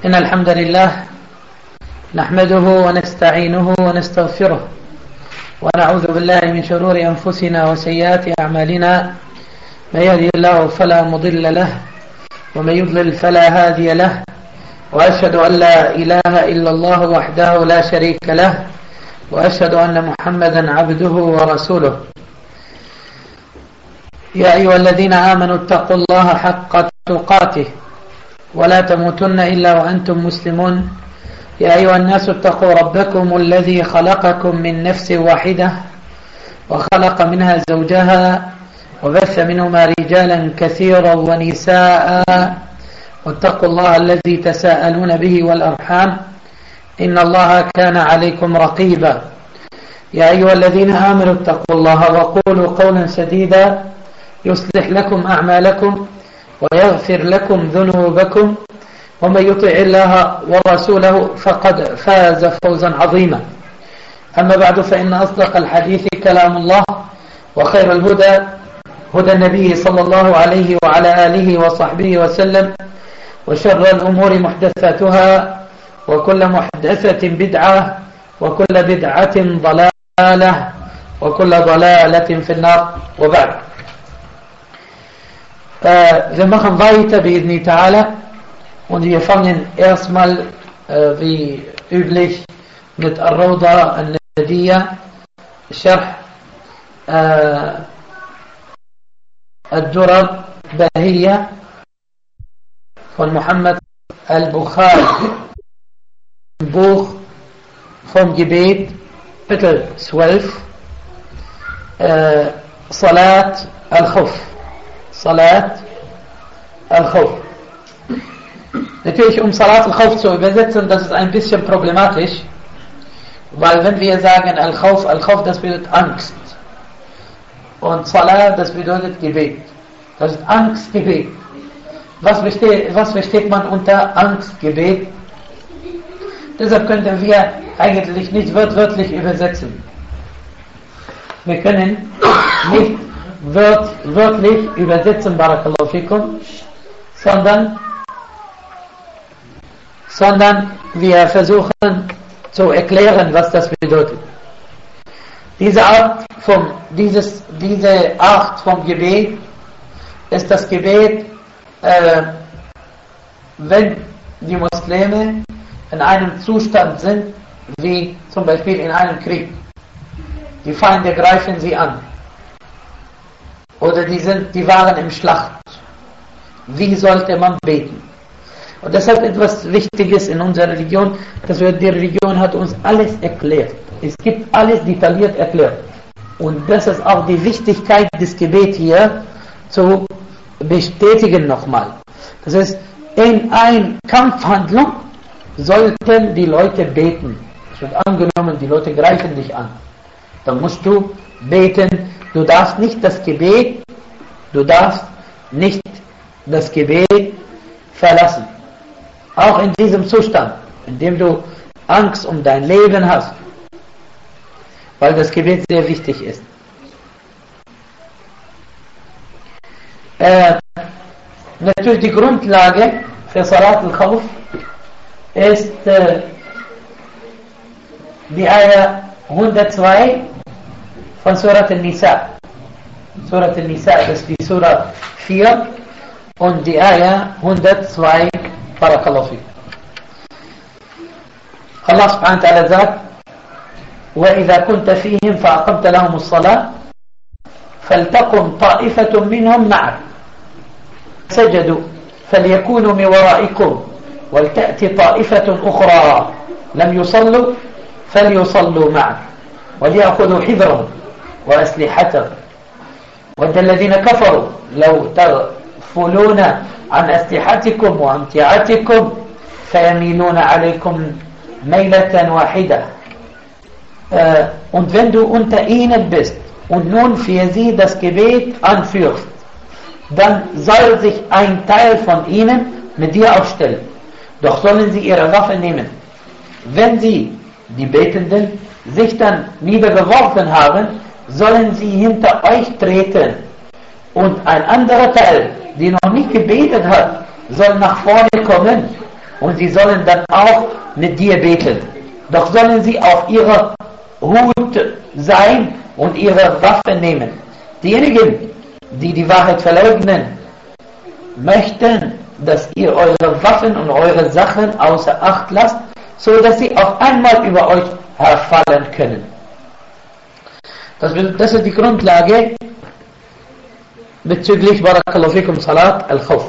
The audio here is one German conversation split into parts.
إن الحمد لله نحمده ونستعينه ونستغفره ونعوذ بالله من شرور أنفسنا وسيئات أعمالنا. من يهدي الله فلا مضل له ومن يضلل فلا هادي له، وأشهد أن لا إله إلا الله وحده لا شريك له، وأشهد أن محمدا عبده ورسوله. يا أيها الذين آمنوا اتقوا الله حق تقاته ولا تموتن إلا وأنتم مسلمون. يا أيها الناس اتقوا ربكم الذي خلقكم من نفس واحدة وخلق منها زوجها وبث منهما رجالا كثيرا ونساء، واتقوا الله الذي تساءلون به والأرحام إن الله كان عليكم رقيبا. يا أيها الذين آمنوا اتقوا الله وقولوا قولا سديدا يصلح لكم أعمالكم ويغفر لكم ذنوبكم، ومن يطع الله ورسوله فقد فاز فوزا عظيما. أما بعد، فإن أصدق الحديث كلام الله، وخير الهدى هدى النبي صلى الله عليه وعلى آله وصحبه وسلم، وشر الأمور محدثاتها، وكل محدثة بدعة، وكل بدعة ضلالة، وكل ضلالة في النار. وبعد، wir machen weiter بإذن تعالى und wir fangen erstmal wie üblich mit Ar-Rawda An-Nadiyya, Sharh Ad-Durar Bahiyya von Muhammad al-Bukhari, Buch vom Gebet, Kapitel 12, Salat al-Khawf. Salat al-Khawf. Natürlich, Salat al-Khawf zu übersetzen, das ist ein bisschen problematisch, weil wenn wir sagen al-Khawf, al-Khawf, das bedeutet Angst. Und Salat, das bedeutet Gebet. Das ist Angstgebet. Was versteht man unter Angstgebet? Deshalb könnten wir eigentlich nicht wörtlich übersetzen. Wir können nicht wörtlich übersetzen, Barakallahu fikum, sondern wir versuchen zu erklären, was das bedeutet. Diese Art vom Gebet ist das Gebet, wenn die Muslime in einem Zustand sind, wie zum Beispiel in einem Krieg. Die Feinde greifen sie an. Oder die waren im Schlacht. Wie sollte man beten? Und deshalb etwas Wichtiges in unserer Religion, die Religion hat uns alles erklärt. Es gibt alles detailliert erklärt. Und das ist auch die Wichtigkeit des Gebets hier zu bestätigen nochmal. Das heißt, in einer Kampfhandlung sollten die Leute beten. Es wird angenommen, die Leute greifen dich an. Dann musst du beten. Du darfst nicht das Gebet verlassen. Auch in diesem Zustand, in dem du Angst um dein Leben hast. Weil das Gebet sehr wichtig ist. Natürlich die Grundlage für Salat al-Khawf ist die Ayah 102 von Surat al-Nisa. Surat al-Nisa ist die Surah 4 und die Ayah 102. Barakallahu fikum. Allah subhanahu wa ta'ala sagt: وَإِذَا كُنْتَ فِيهِمْ فَأَقَمْتَ لَهُمُ الصَّلَاةَ فَلْتَقُمْ طَائِفَةٌ مِّنْهُمْ مَعَكَ سَجَدُوا فَلْيَكُونُوا مِنْ وَرَائِكُمْ وَلْتَأْتِ طَائِفَةٌ أُخْرَى لَمْ يُصَلُّوا فَلْيُصَلُّوا مَعَكَ وَلْيَأْخُذُوا حِذْرَهُمْ وَأَسْلِحَتَهُمْ وَدَّ الَّذِينَ كَفَرُوا لَوْ تغفلون عن أسلحتكم وأمتعتكم فيميلون عليكم ميلة واحدة. Und wenn du unter ihnen bist und nun für sie das Gebet anführst, dann soll sich ein Teil von ihnen mit dir aufstellen. Doch sollen sie ihre Waffe nehmen. Wenn sie, die Betenden, sich dann niedergeworfen haben, sollen sie hinter euch treten. Und ein anderer Teil, die noch nicht gebetet hat, soll nach vorne kommen und sie sollen dann auch mit dir beten. Doch sollen sie auf ihrer Hut sein und ihre Waffen nehmen. Diejenigen, die die Wahrheit verleugnen, möchten, dass ihr eure Waffen und eure Sachen außer Acht lasst, so dass sie auf einmal über euch herfallen können. Das ist die Grundlage bezüglich Barakallahu fikum Salat al-Khawf.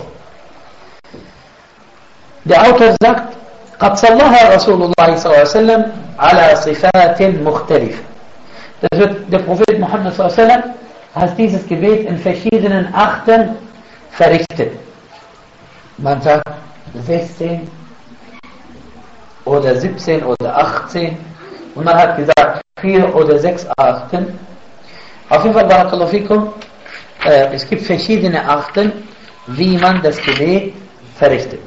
Der Autor sagt, قد صلىها رسول الله صلى الله عليه وسلم على صفات مختلفة. Das wird der Prophet Muhammad صلى الله عليه وسلم hat dieses Gebet in verschiedenen Achten verrichtet. Man sagt 16 oder 17 oder 18 und man hat gesagt 4 oder 6 Achten. Auf jeden Fall, Barakallahu fikum, es gibt verschiedene Achten, wie man das Gebet verrichtet.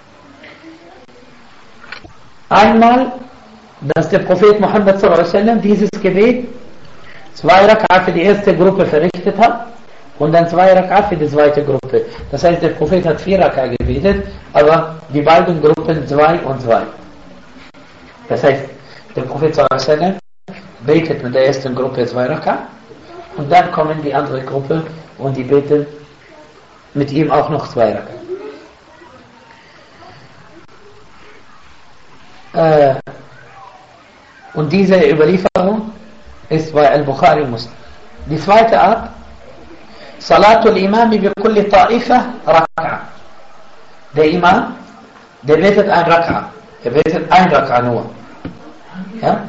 Einmal, dass der Prophet Muhammad sallallahu alaihi wasallam dieses Gebet 2 Rak'a für die erste Gruppe verrichtet hat und dann 2 Rak'a für die zweite Gruppe. Das heißt, der Prophet hat 4 Rak'a gebetet, aber die beiden Gruppen 2 und 2. Das heißt, der Prophet sallallahu alaihi wasallam betet mit der ersten Gruppe 2 Rak'a und dann kommen die andere Gruppe und die beten mit ihm auch noch 2 Rak'a. Und diese Überlieferung ist bei Al-Bukhari Muslim. Die zweite Art, Salatul Imami bi kulli Ta'ifa Rak'a. Der Imam, der betet ein Rak'a. Er betet ein Rak'a nur. Ja?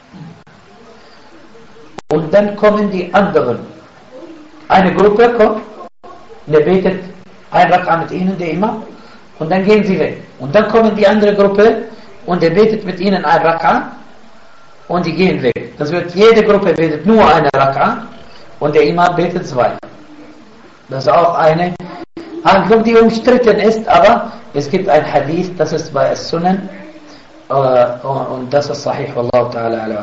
Und dann kommen die anderen. Eine Gruppe kommt, der betet ein Rak'a mit ihnen, der Imam, und dann gehen sie weg. Und dann kommen die andere Gruppe, und er betet mit ihnen ein Rak'a und die gehen weg. Das wird, jede Gruppe betet nur eine Rak'a und der Imam betet 2. Das ist auch eine Handlung, die umstritten ist, aber es gibt ein Hadith, das ist bei As-Sunan und das ist Sahih, Wallahu ta'ala ala.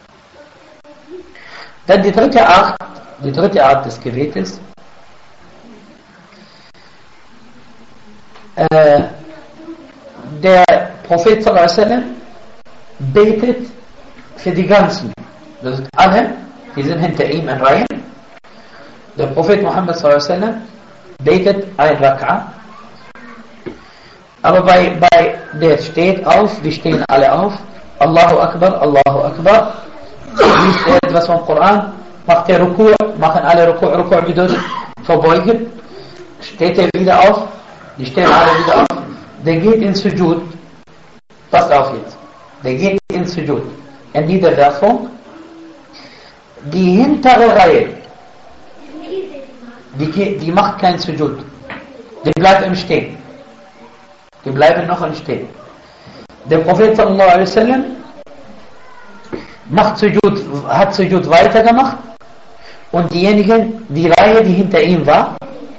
Dann die dritte Art des Gebetes, der Prophet sallallahu alaihi wasallam betet für die ganzen. Das sind alle, die sind hinter ihm in Reihen. Der Prophet Muhammad sallallahu alaihi wasallam betet ein Rak'a. Aber bei der steht auf, wir stehen alle auf. Allahu Akbar, Allahu Akbar. Liest er etwas vom Koran, macht er Ruku', machen alle Ruku'. Ruku' bedeutet verbeugen. Steht er wieder auf, die stehen alle wieder auf. Der geht in Sujud. Passt auf jetzt. Der geht in Sujud. In Niederwerfung. Die hintere Reihe, die macht kein Sujud. Die bleibt im Stehen. Die bleiben noch im Stehen. Der Prophet sallallahu alaihi wasallam hat Sujud weitergemacht und diejenigen, die Reihe, die hinter ihm war.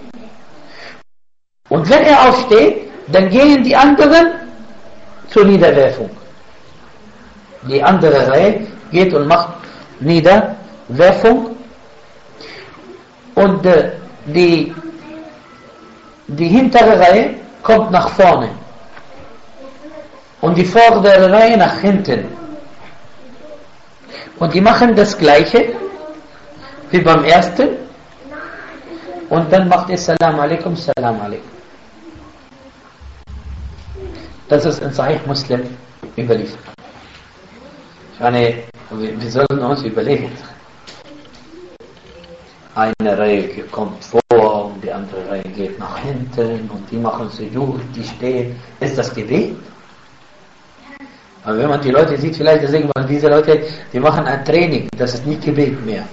Und wenn er aufsteht, dann gehen die anderen zur Niederwerfung. Die andere Reihe geht und macht Niederwerfung und die hintere Reihe kommt nach vorne und die vordere Reihe nach hinten. Und die machen das gleiche wie beim ersten und dann macht ihr Salam alaikum, Salam alaikum. Das ist in Sahih Muslim überliefert. Wir sollen uns überlegen. Eine Reihe kommt vor und die andere Reihe geht nach hinten und die machen Sujud, die stehen. Ist das Gebet? Aber wenn man die Leute sieht, vielleicht denkt man, diese Leute, die machen ein Training, das ist nicht Gebet mehr.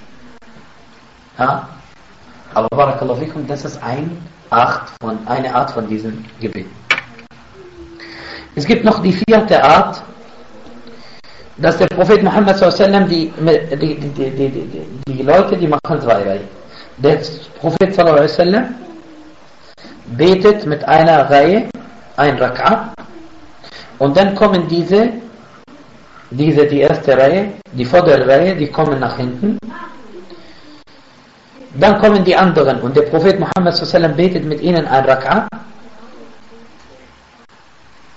Ja? Aber Barakallahu fikum, das ist eine Art von diesem Gebet. Es gibt noch die vierte Art, dass der Prophet Muhammad sallallahu alaihi wasallam die Leute, die machen 2 Reihen. Der Prophet sallallahu alaihi wasallam betet mit einer Reihe ein Rak'a und dann kommen die erste Reihe, die vordere Reihe, die kommen nach hinten. Dann kommen die anderen und der Prophet Muhammad sallallahu alaihi wasallam betet mit ihnen ein Rak'a.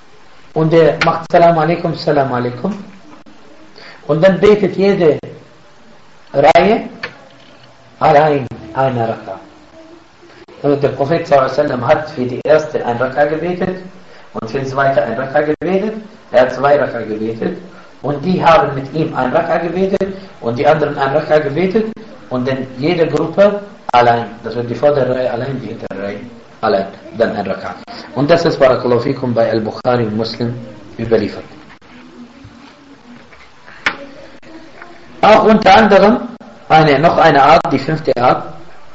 und der macht Salam alaikum. Und dann betet jede Reihe allein eine Raka. Also der Prophet sallallahu hat für die erste ein Raka gebetet und für die zweite ein Raka gebetet. Er hat 2 Raka gebetet und die haben mit ihm ein Raka gebetet und die anderen ein Raka gebetet und dann jede Gruppe allein. Das wird die vordere Reihe allein, die hintere Reihe allein. Dann ein Raka. Und das ist Barakallahu fikum bei Al-Bukhari und Muslim überliefert. Auch unter anderem noch eine Art, die 5. Art.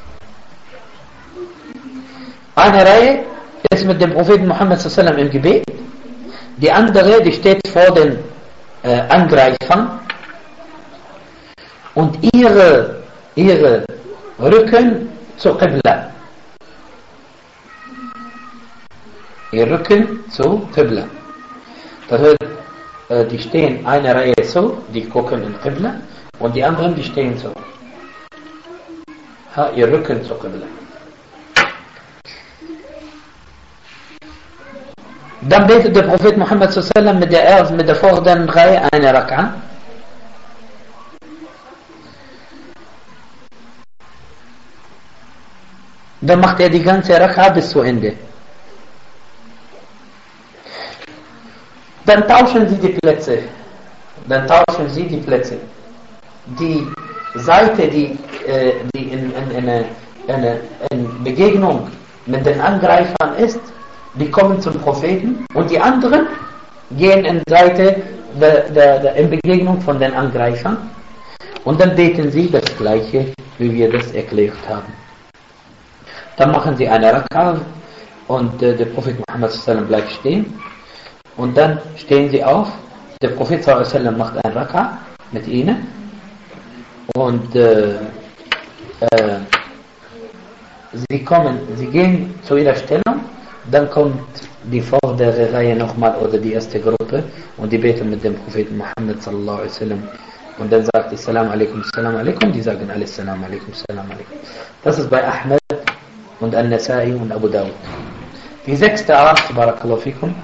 Eine Reihe ist mit dem Propheten Muhammad sallallahu alaihi wasallam im Gebet. Die andere, die steht vor den Angreifern und ihre Rücken zur Qibla. Ihr Rücken zu Qibla. Das heißt, die stehen eine Reihe so, die gucken in Qibla und die anderen, die stehen so. Ihr Rücken zu Qibla. Dann betet der Prophet Muhammad sallallahu alaihi wasallam mit der vorderen Reihe eine Raka. Dann macht er die ganze Raka bis zu Ende. Dann tauschen sie die Plätze. Die Seite, die in Begegnung mit den Angreifern ist, die kommen zum Propheten und die anderen gehen in Seite in Begegnung von den Angreifern und dann beten sie das Gleiche, wie wir das erklärt haben. Dann machen sie eine Raka und der Prophet Muhammad sallallahu alaihi wasallam bleibt stehen und dann stehen sie auf. Der Prophet sallallahu alaihi wasallam macht eine Raka mit ihnen und sie gehen zu ihrer Stellung. Dann kommt die vordere Reihe nochmal oder die erste Gruppe und die beten mit dem Propheten Muhammad sallallahu alaihi wasallam und dann sagt die Salam alaikum, die sagen alle Salam alaikum. Das ist bei Ahmed und An-Nasai und Abu Dawud. Die 6. Art, Barakallahu fikum.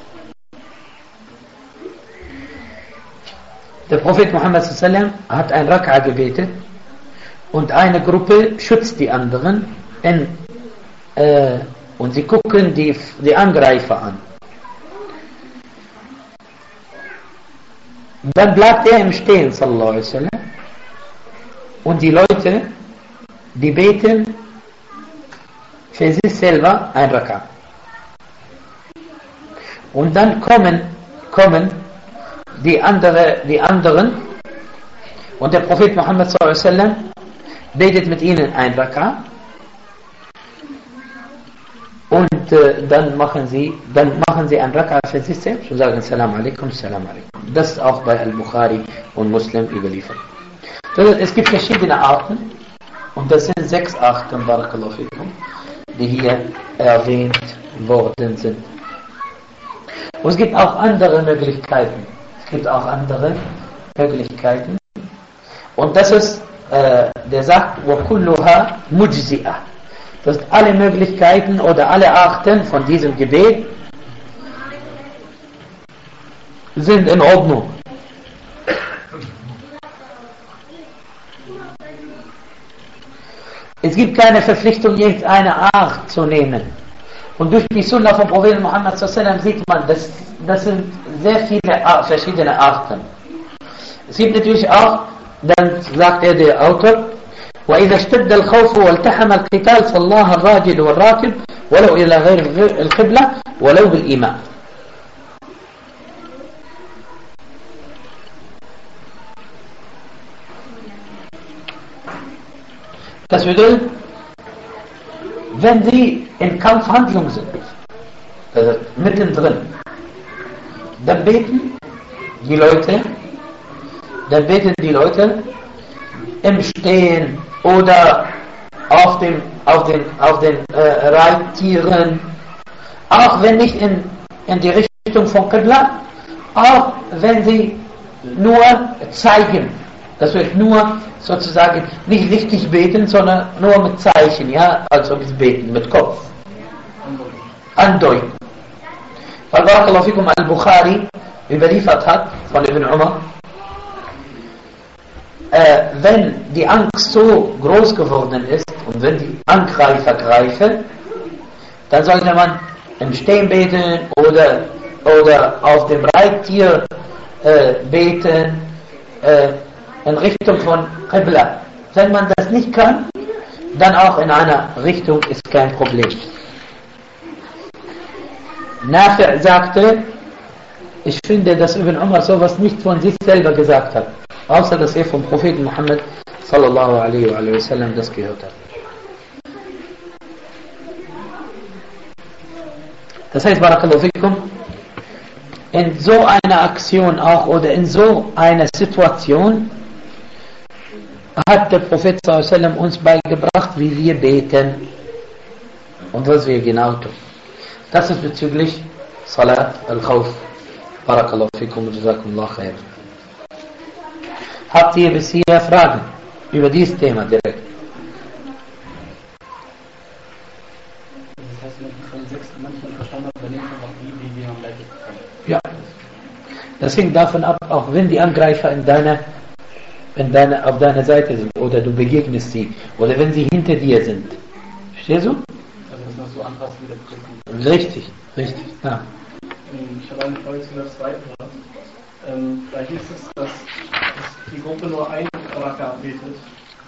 Der Prophet Muhammad sallallahu alaihi wasallam hat ein Raka gebetet und eine Gruppe schützt die anderen und sie gucken die Angreifer an. Dann bleibt er im Stehen, sallallahu alaihi wasallam. Und die Leute, die beten für sich selber ein Raka. Und dann kommen die anderen und der Prophet Muhammad sallallahu alaihi wasallam betet mit ihnen ein Raka. Und dann machen sie ein Raka für sich selbst und sagen Salam alaikum. Das ist auch bei Al-Bukhari und Muslim überliefert. Es gibt verschiedene Arten und das sind 6 Arten, Barakallahu fikum, die hier erwähnt worden sind. Und es gibt auch andere Möglichkeiten. Und das ist, der sagt, وَكُلُّهَا مُجْزِئَةٌ. Das heißt, alle Möglichkeiten oder alle Arten von diesem Gebet sind in Ordnung. Es gibt keine Verpflichtung, irgendeine Art zu nehmen. Und durch die Sunna von Propheten Muhammad sallallahu alaihi wasallam sieht man, das sind sehr viele verschiedene Arten. Es gibt natürlich auch, dann sagt der Autor, وإذا اشتد الخوف والتحم القتال صلاها الراجل والراكب ولو إلى غير القبلة ولو بالإمام. Das bedeutet, wenn sie in Kampfhandlung sind, also mittendrin, dann beten die Leute im Stehen oder auf den Reittieren, auch wenn nicht in die Richtung von Qibla, auch wenn sie nur zeigen. Das wird nur sozusagen nicht richtig beten, sondern nur mit Zeichen, ja, also mit Beten, mit Kopf. Andeuten. Weil Barakallahu fikum al-Bukhari überliefert hat von Ibn Umar, wenn die Angst so groß geworden ist und wenn die Angreifer greifen, dann sollte man im Stehen beten oder auf dem Reittier beten in Richtung von Qibla. Wenn man das nicht kann, dann auch in einer Richtung ist kein Problem. Nafi' sagte, ich finde, dass Ibn Umar sowas nicht von sich selber gesagt hat, außer dass er vom Propheten Muhammad sallallahu alaihi wa sallam das gehört hat. Das heißt, Barakallahu fikum, in so einer Aktion auch oder in so einer Situation hat der Prophet sallallahu alaihi wa sallam uns beigebracht, wie wir beten und was wir genau tun. Das ist bezüglich Salat al-Khawf. Barakallahu fikum und jazakumullah khair. Habt ihr bis hier Fragen über dieses Thema direkt? Das heißt, von 6 manchen verstanden hat, übernehmen einfach wie wir am Leid bekommen. Ja. Das hängt davon ab, auch wenn die Angreifer auf deiner Seite sind oder du begegnest sie oder wenn sie hinter dir sind. Verstehst du? Also das noch so anpassen wie der Prophet. Richtig, ja. Ich habe eine Frage zu der zweiten. Da hieß es, dass die Gruppe nur ein Raka betet.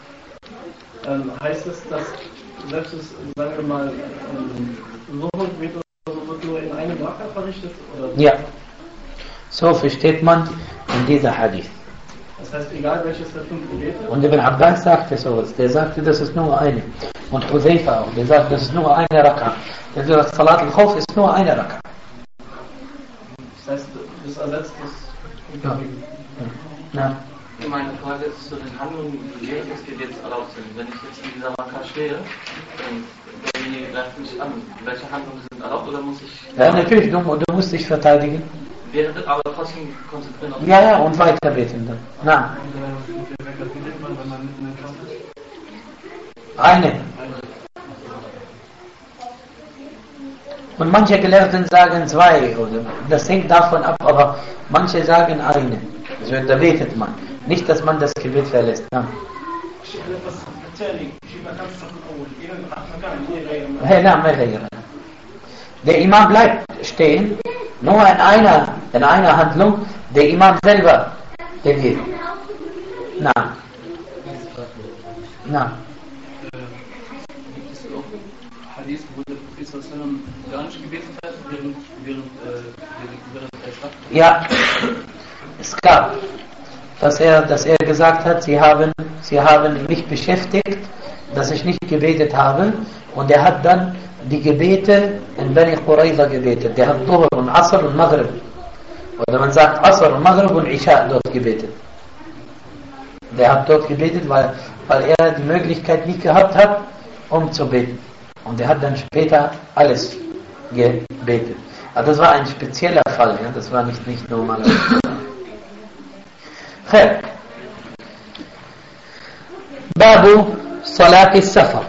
Heißt es, dass selbst es, sagen wir mal, Zuhur-Gebet oder so wird nur in einem Raka verrichtet? Oder? Ja. So versteht man in dieser Hadith. Das heißt, egal welches der 5 Gebete? Und Ibn Abbas sagte sowas. Der sagte, das ist nur eine. Und Huzaifa auch. Der sagte, das ist nur eine Raka. Der sagt, Salat al-Khawf ist nur eine Raka. Das heißt, das ersetzt das. Ja. Meine Frage ist zu den Handlungen, die während des Gebets erlaubt sind. Wenn ich jetzt in dieser Raka stehe und derjenige greift mich an, welche Handlungen sind erlaubt oder muss ich... Ja, natürlich, du musst dich verteidigen. Aber trotzdem konzentrieren auf... Ja, und weiter beten dann. Na. Eine. Und manche Gelehrten sagen 2, oder das hängt davon ab, aber manche sagen eine. Also da betet man. Nicht, dass man das Gebet verlässt. Ja. Der Imam bleibt stehen, nur in einer Handlung, der Imam selber, der geht. Na. Gibt es auch Hadith, wo der Prophet gar nicht gebetet hat, während der Stadt? Ja, es gab, dass er gesagt hat, sie haben mich beschäftigt, dass ich nicht gebetet habe, und er hat dann die Gebete in Bani Qurayza gebetet. Der hat Dhuhr und Asr und Maghrib, oder man sagt Asr und Maghrib und Isha dort gebetet. Der hat dort gebetet, weil er die Möglichkeit nicht gehabt hat, um zu beten. Und er hat dann später alles gebetet. Aber das war ein spezieller Fall, ja? Das war nicht normal. Babu Salati Safar.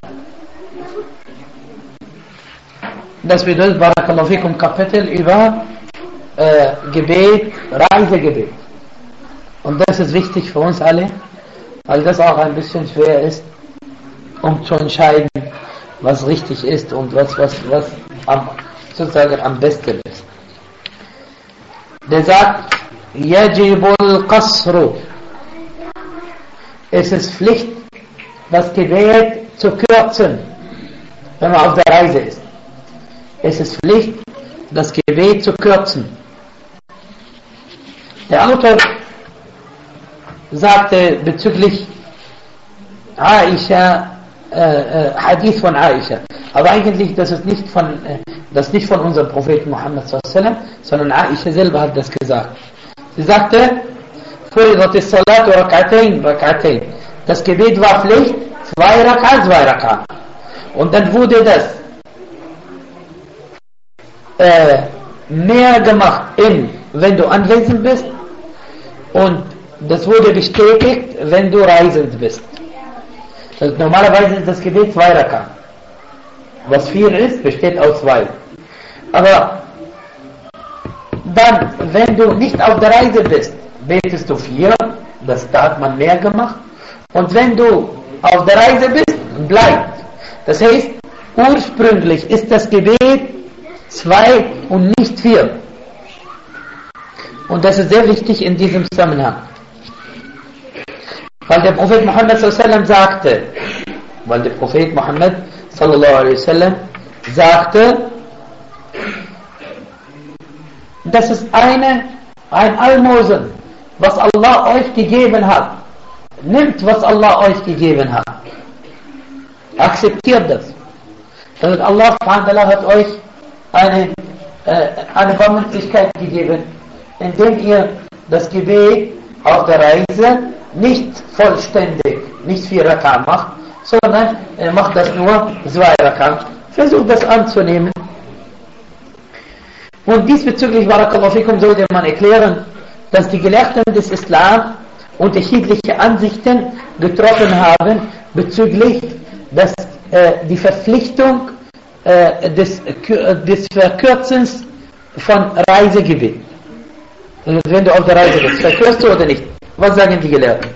Das bedeutet, Barakallahu fikum, Kapitel über Gebet, Reisegebet. Und das ist wichtig für uns alle, weil das auch ein bisschen schwer ist, um zu entscheiden, was richtig ist und was sozusagen am besten ist. Der sagt, Yajibul Qasru. Es ist Pflicht, das Gebet zu kürzen, wenn man auf der Reise ist. Es ist Pflicht, das Gebet zu kürzen. Der Autor sagte bezüglich Aisha, Hadith von Aisha. Aber eigentlich, das ist nicht von unserem Propheten Muhammad sallallahu alaihi wasallam, sondern Aisha selber hat das gesagt. Sie sagte, Rak'atayn. Das Gebet war Pflicht, 2 Rak'a. Und dann wurde das mehr gemacht, wenn du anwesend bist, und das wurde bestätigt, wenn du reisend bist. Also normalerweise ist das Gebet 2 Rak'a. Was 4 ist, besteht aus 2. Aber dann, wenn du nicht auf der Reise bist, betest du 4, da hat man mehr gemacht. Und wenn du auf der Reise bist, bleibt. Das heißt, ursprünglich ist das Gebet 2 und nicht 4. Und das ist sehr wichtig in diesem Zusammenhang. Weil der Prophet Muhammad sallallahu alaihi wasallam sagte, das ist ein Almosen, was Allah euch gegeben hat. Nimmt, was Allah euch gegeben hat. Akzeptiert das. Also Allah hat euch eine Barmherzigkeit gegeben, indem ihr das Gebet auf der Reise nicht vollständig, nicht 4 Rak'ah macht, sondern macht das nur 2 Rak'ah. Versucht das anzunehmen. Und diesbezüglich, Barakallahu fikum, sollte man erklären, dass die Gelehrten des Islam unterschiedliche Ansichten getroffen haben bezüglich die Verpflichtung des Verkürzens von Reisegebet. Also wenn du auf der Reise bist, verkürzt du oder nicht? Was sagen die Gelehrten?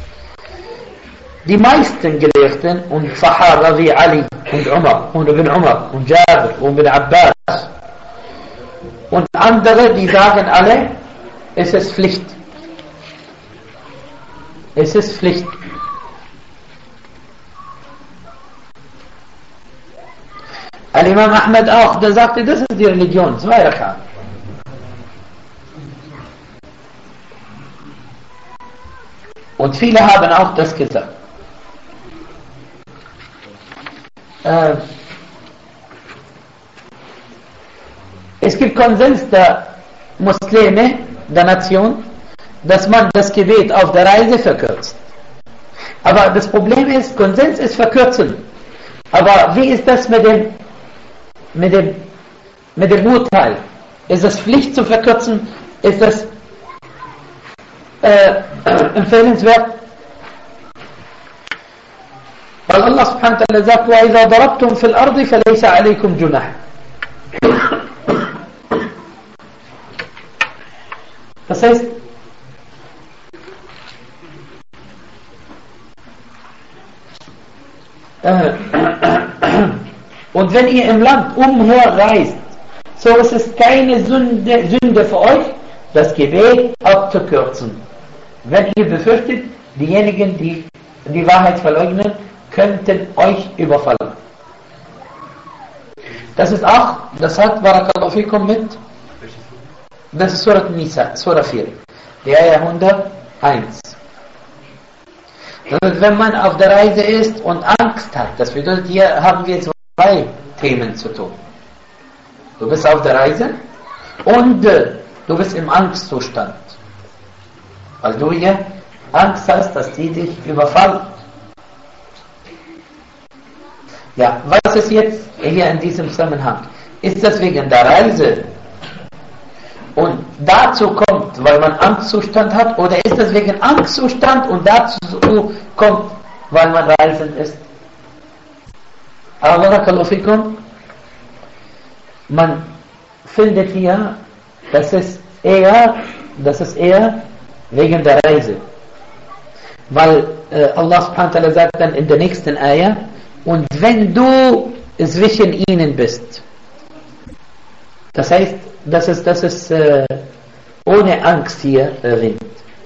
Die meisten Gelehrten und Sahaba wie Ali und Umar und Ibn Umar und Jabir und Ibn Abbas und andere, die sagen alle, es ist Pflicht. Es ist Pflicht. Al-Imam Ahmad auch, der sagte, das ist die Religion, 2 Rak'ah. Und viele haben auch das gesagt. Es gibt Konsens der Muslime, der Nation, dass man das Gebet auf der Reise verkürzt. Aber das Problem ist, Konsens ist verkürzen. Aber wie ist das mit dem Urteil? Ist es Pflicht zu verkürzen? Ist das empfehlenswert? Weil Allah subhanahu wa ta'ala sagt, وَإِذَا ضَرَبْتُمْ فِي الْأَرْضِ فَلَيْسَ عَلَيْكُمْ جُنَاحٌ. Das heißt, und wenn ihr im Land umherreist, so ist es keine Sünde für euch, das Gebet abzukürzen. Wenn ihr befürchtet, diejenigen, die die Wahrheit verleugnen, könnten euch überfallen. Das ist auch, das hat Barakallahu fikum mit, das ist Surat Nisa, Surah 4, die Ayah 101. Also wenn man auf der Reise ist und Angst hat, das bedeutet, hier haben wir 2 Themen zu tun. Du bist auf der Reise und du bist im Angstzustand. Weil du hier Angst hast, dass die dich überfallen. Ja, was ist jetzt hier in diesem Zusammenhang? Ist das wegen der Reise und dazu kommt, weil man Angstzustand hat, oder ist das wegen Angstzustand und dazu kommt, weil man reisend ist? Aber Barakallahu fikum, man findet hier, das ist eher wegen der Reise. Weil Allah subhanahu wa ta'ala sagt dann in der nächsten Ayah, und wenn du zwischen ihnen bist, das heißt, das ist ohne Angst hier erwähnt.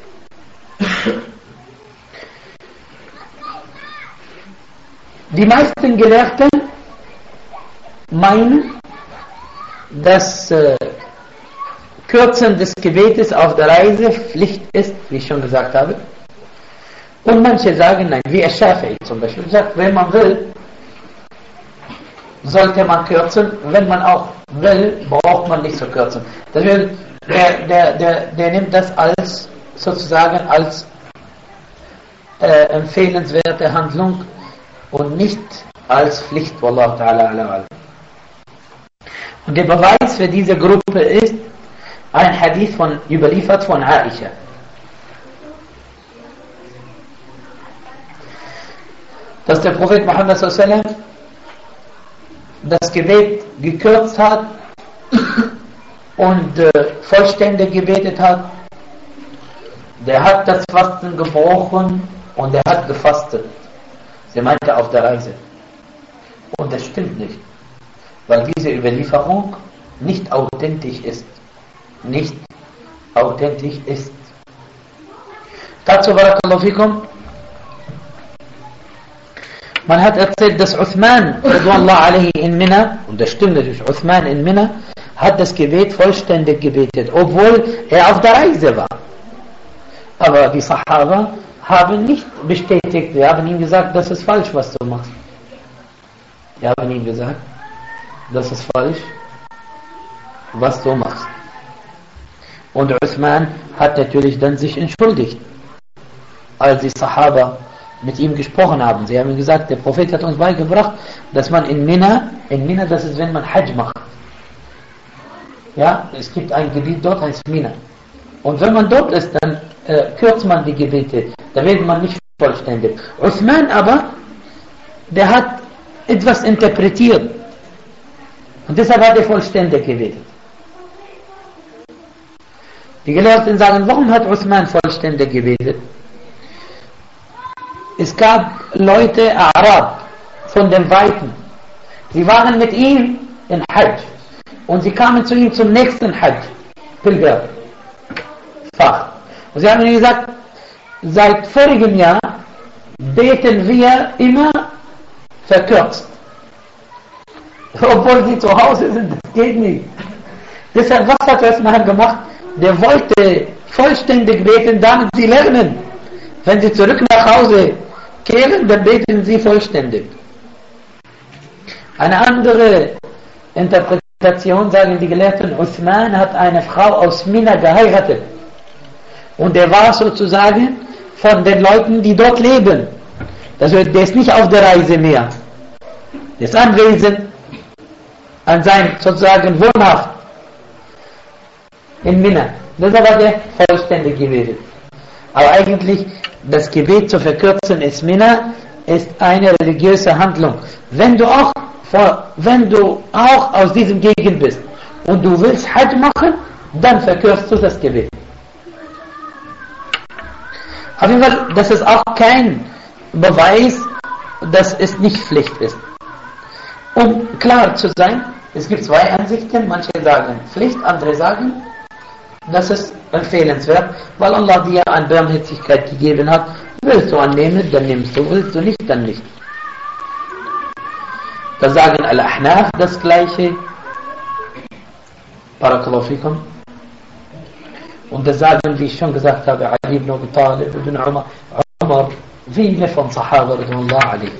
Die meisten Gelehrten meinen, dass Kürzen des Gebetes auf der Reise Pflicht ist, wie ich schon gesagt habe. Und manche sagen nein, wie Al-Shafi'i zum Beispiel sagt, wenn man will, sollte man kürzen, wenn man auch will, braucht man nicht zu kürzen. Der nimmt das als sozusagen als empfehlenswerte Handlung und nicht als Pflicht, Wallahu ta'ala ala. Und der Beweis für diese Gruppe ist ein Hadith überliefert von Aisha. Dass der Prophet Muhammad sallallahu alaihi wasallam das Gebet gekürzt hat und vollständig gebetet hat, der hat das Fasten gebrochen und er hat gefastet. Sie meinte auf der Reise. Und das stimmt nicht, weil diese Überlieferung nicht authentisch ist. Nicht authentisch ist. Dazu barakallahu fikum. Man hat erzählt, dass Uthman radhiyallahu anhu in Mina, und das stimmt natürlich, Uthman in Mina hat das Gebet vollständig gebetet, obwohl er auf der Reise war. Aber die Sahaba haben nicht bestätigt, wir haben ihm gesagt, das ist falsch, was du machst. Wir haben ihm gesagt, das ist falsch, was du machst. Und Uthman hat natürlich dann sich entschuldigt, als die Sahaba mit ihm gesprochen haben. Sie haben ihm gesagt, der Prophet hat uns beigebracht, dass man in Mina, das ist, wenn man Hajj macht. Ja, es gibt ein Gebiet dort, heißt Mina. Und wenn man dort ist, dann kürzt man die Gebete. Da wird man nicht vollständig. Uthman aber, der hat etwas interpretiert. Und deshalb hat er vollständig gebetet. Die Gelehrten sagen, warum hat Uthman vollständig gebetet? Es gab Leute, Arab, von den Weiten. Sie waren mit ihm in Hajj. Und sie kamen zu ihm zum nächsten Hajj. Pilgerfahrt. Und sie haben ihm gesagt, seit vorigem Jahr beten wir immer verkürzt. Obwohl sie zu Hause sind, das geht nicht. Deshalb, was hat Uthman gemacht? Der wollte vollständig beten, damit sie lernen. Wenn sie zurück nach Hause kehren, dann beten sie vollständig. Eine andere Interpretation, sagen die Gelehrten, Uthman hat eine Frau aus Mina geheiratet. Und er war sozusagen von den Leuten, die dort leben. Das heißt, der ist nicht auf der Reise mehr. Der ist anwesend an seinem sozusagen Wohnhaft in Mina. Deshalb hat er vollständig gebetet. Aber eigentlich, das Gebet zu verkürzen ist Mina, ist eine religiöse Handlung. Wenn du auch aus diesem Gegend bist und du willst Hajj machen, dann verkürzt du das Gebet. Auf jeden Fall, das ist auch kein Beweis, dass es nicht Pflicht ist. Um klar zu sein, es gibt zwei Ansichten. Manche sagen Pflicht, andere sagen, das ist empfehlenswert, weil Allah dir an Barmherzigkeit gegeben hat. Willst du annehmen, dann nimmst du. Willst du nicht, dann nicht. Da sagen Al-Ahnaf das Gleiche. Barakallahu fikum. Und das sagen, wie ich schon gesagt habe, Ali ibn Abi Talib, ibn Umar, viele von Sahaba radhiyallahu anhum.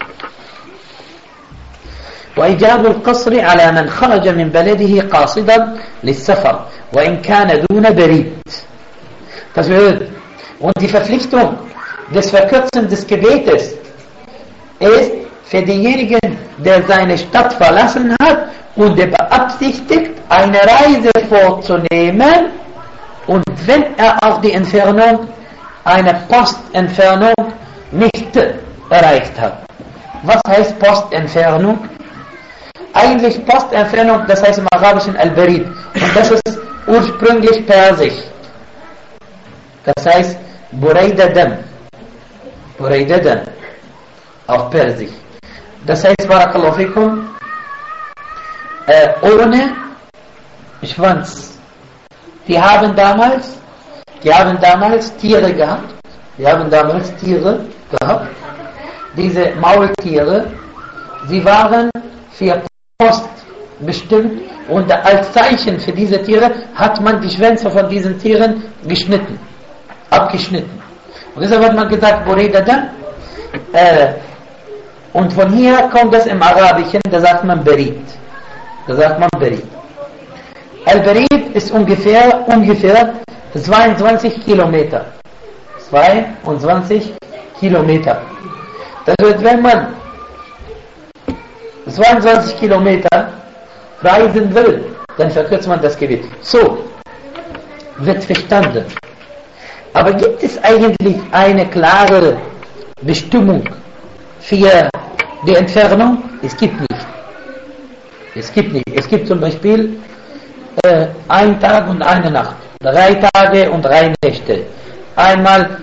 وإيجاب القصر على من خرج من بلده قاصدا للسفر وإن كان دون بريد. Das bedeutet, und die Verpflichtung des Verkürzen des Gebetes ist für denjenigen, der seine Stadt verlassen hat und der beabsichtigt, eine Reise vorzunehmen, und wenn er auch die Entfernung, eine Postentfernung nicht erreicht hat. Was heißt Postentfernung? Eigentlich Postentfernung, das heißt im Arabischen Al-Barid. Und das ist ursprünglich Persisch. Das heißt Buraidadan. Buraidadan. Auf Persisch. Das heißt, Barakallahu fikum, ohne Schwanz. Die haben damals Tiere gehabt. Diese Maultiere, sie waren für Post bestimmt, und als Zeichen für diese Tiere hat man die Schwänze von diesen Tieren abgeschnitten. Und deshalb hat man gesagt, Buraidadan. Und von hier kommt das im Arabischen, da sagt man Berit. Al-Barid ist ungefähr 22 Kilometer. 22 Kilometer. Das heißt, wenn man 22 Kilometer reisen will, dann verkürzt man das Gebet. So wird verstanden. Aber gibt es eigentlich eine klare Bestimmung für die Entfernung? Es gibt nicht. Es gibt zum Beispiel ein Tag und eine Nacht, 3 Tage und 3 Nächte, einmal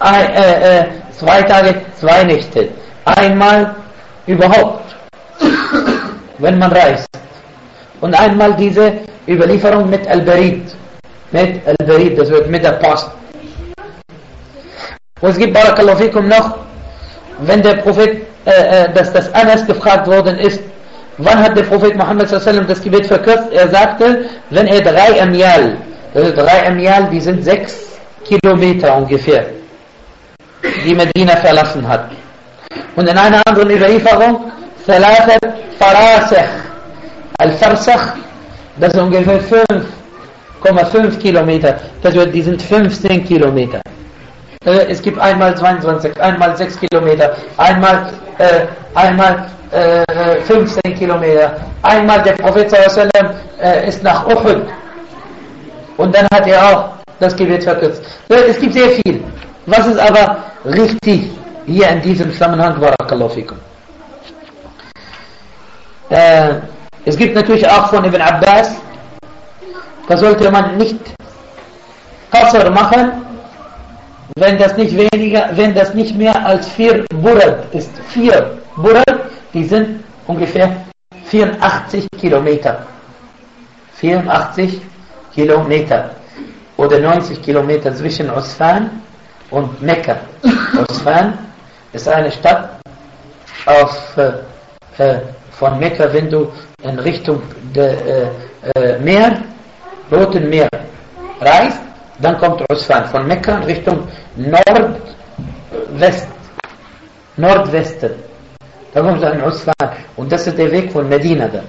2 Tage, 2 Nächte, einmal überhaupt, wenn man reist, und einmal diese Überlieferung mit Al-Barid, das wird mit der Post. Und es gibt, Barakallahu fikum, noch, wenn der Prophet, dass das Anas gefragt worden ist, wann hat der Prophet Muhammad sallallahu das Gebet verkürzt? Er sagte, wenn er 3 Amyal, also 3 Amyal, die sind 6 Kilometer ungefähr, die Medina verlassen hat. Und in einer anderen Überlieferung, Thalathat Farasakh, Al-Farsakh, das ist ungefähr 5,5 Kilometer, das wird, die sind 15 Kilometer. Es gibt einmal 22, einmal 6 Kilometer, einmal 15 Kilometer, einmal der Prophet sallallahu alaihi wasallam ist nach Uhud und dann hat er auch das Gebet verkürzt. Es gibt sehr viel. Was ist aber richtig hier in diesem Zusammenhang? Barakallahu fikum. Es gibt natürlich auch von Ibn Abbas, da sollte man nicht Qasr machen, wenn das nicht mehr als 4 Burad ist. 4 Burad, die sind ungefähr 84 Kilometer. 84 Kilometer. Oder 90 Kilometer zwischen Usfan und Mekka. Usfan ist eine Stadt von Mekka, wenn du in Richtung Meer, Roten Meer reist, dann kommt Usfan von Mekka in Richtung Nordwesten. Da kommt ein Usfan und das ist der Weg von Medina dann.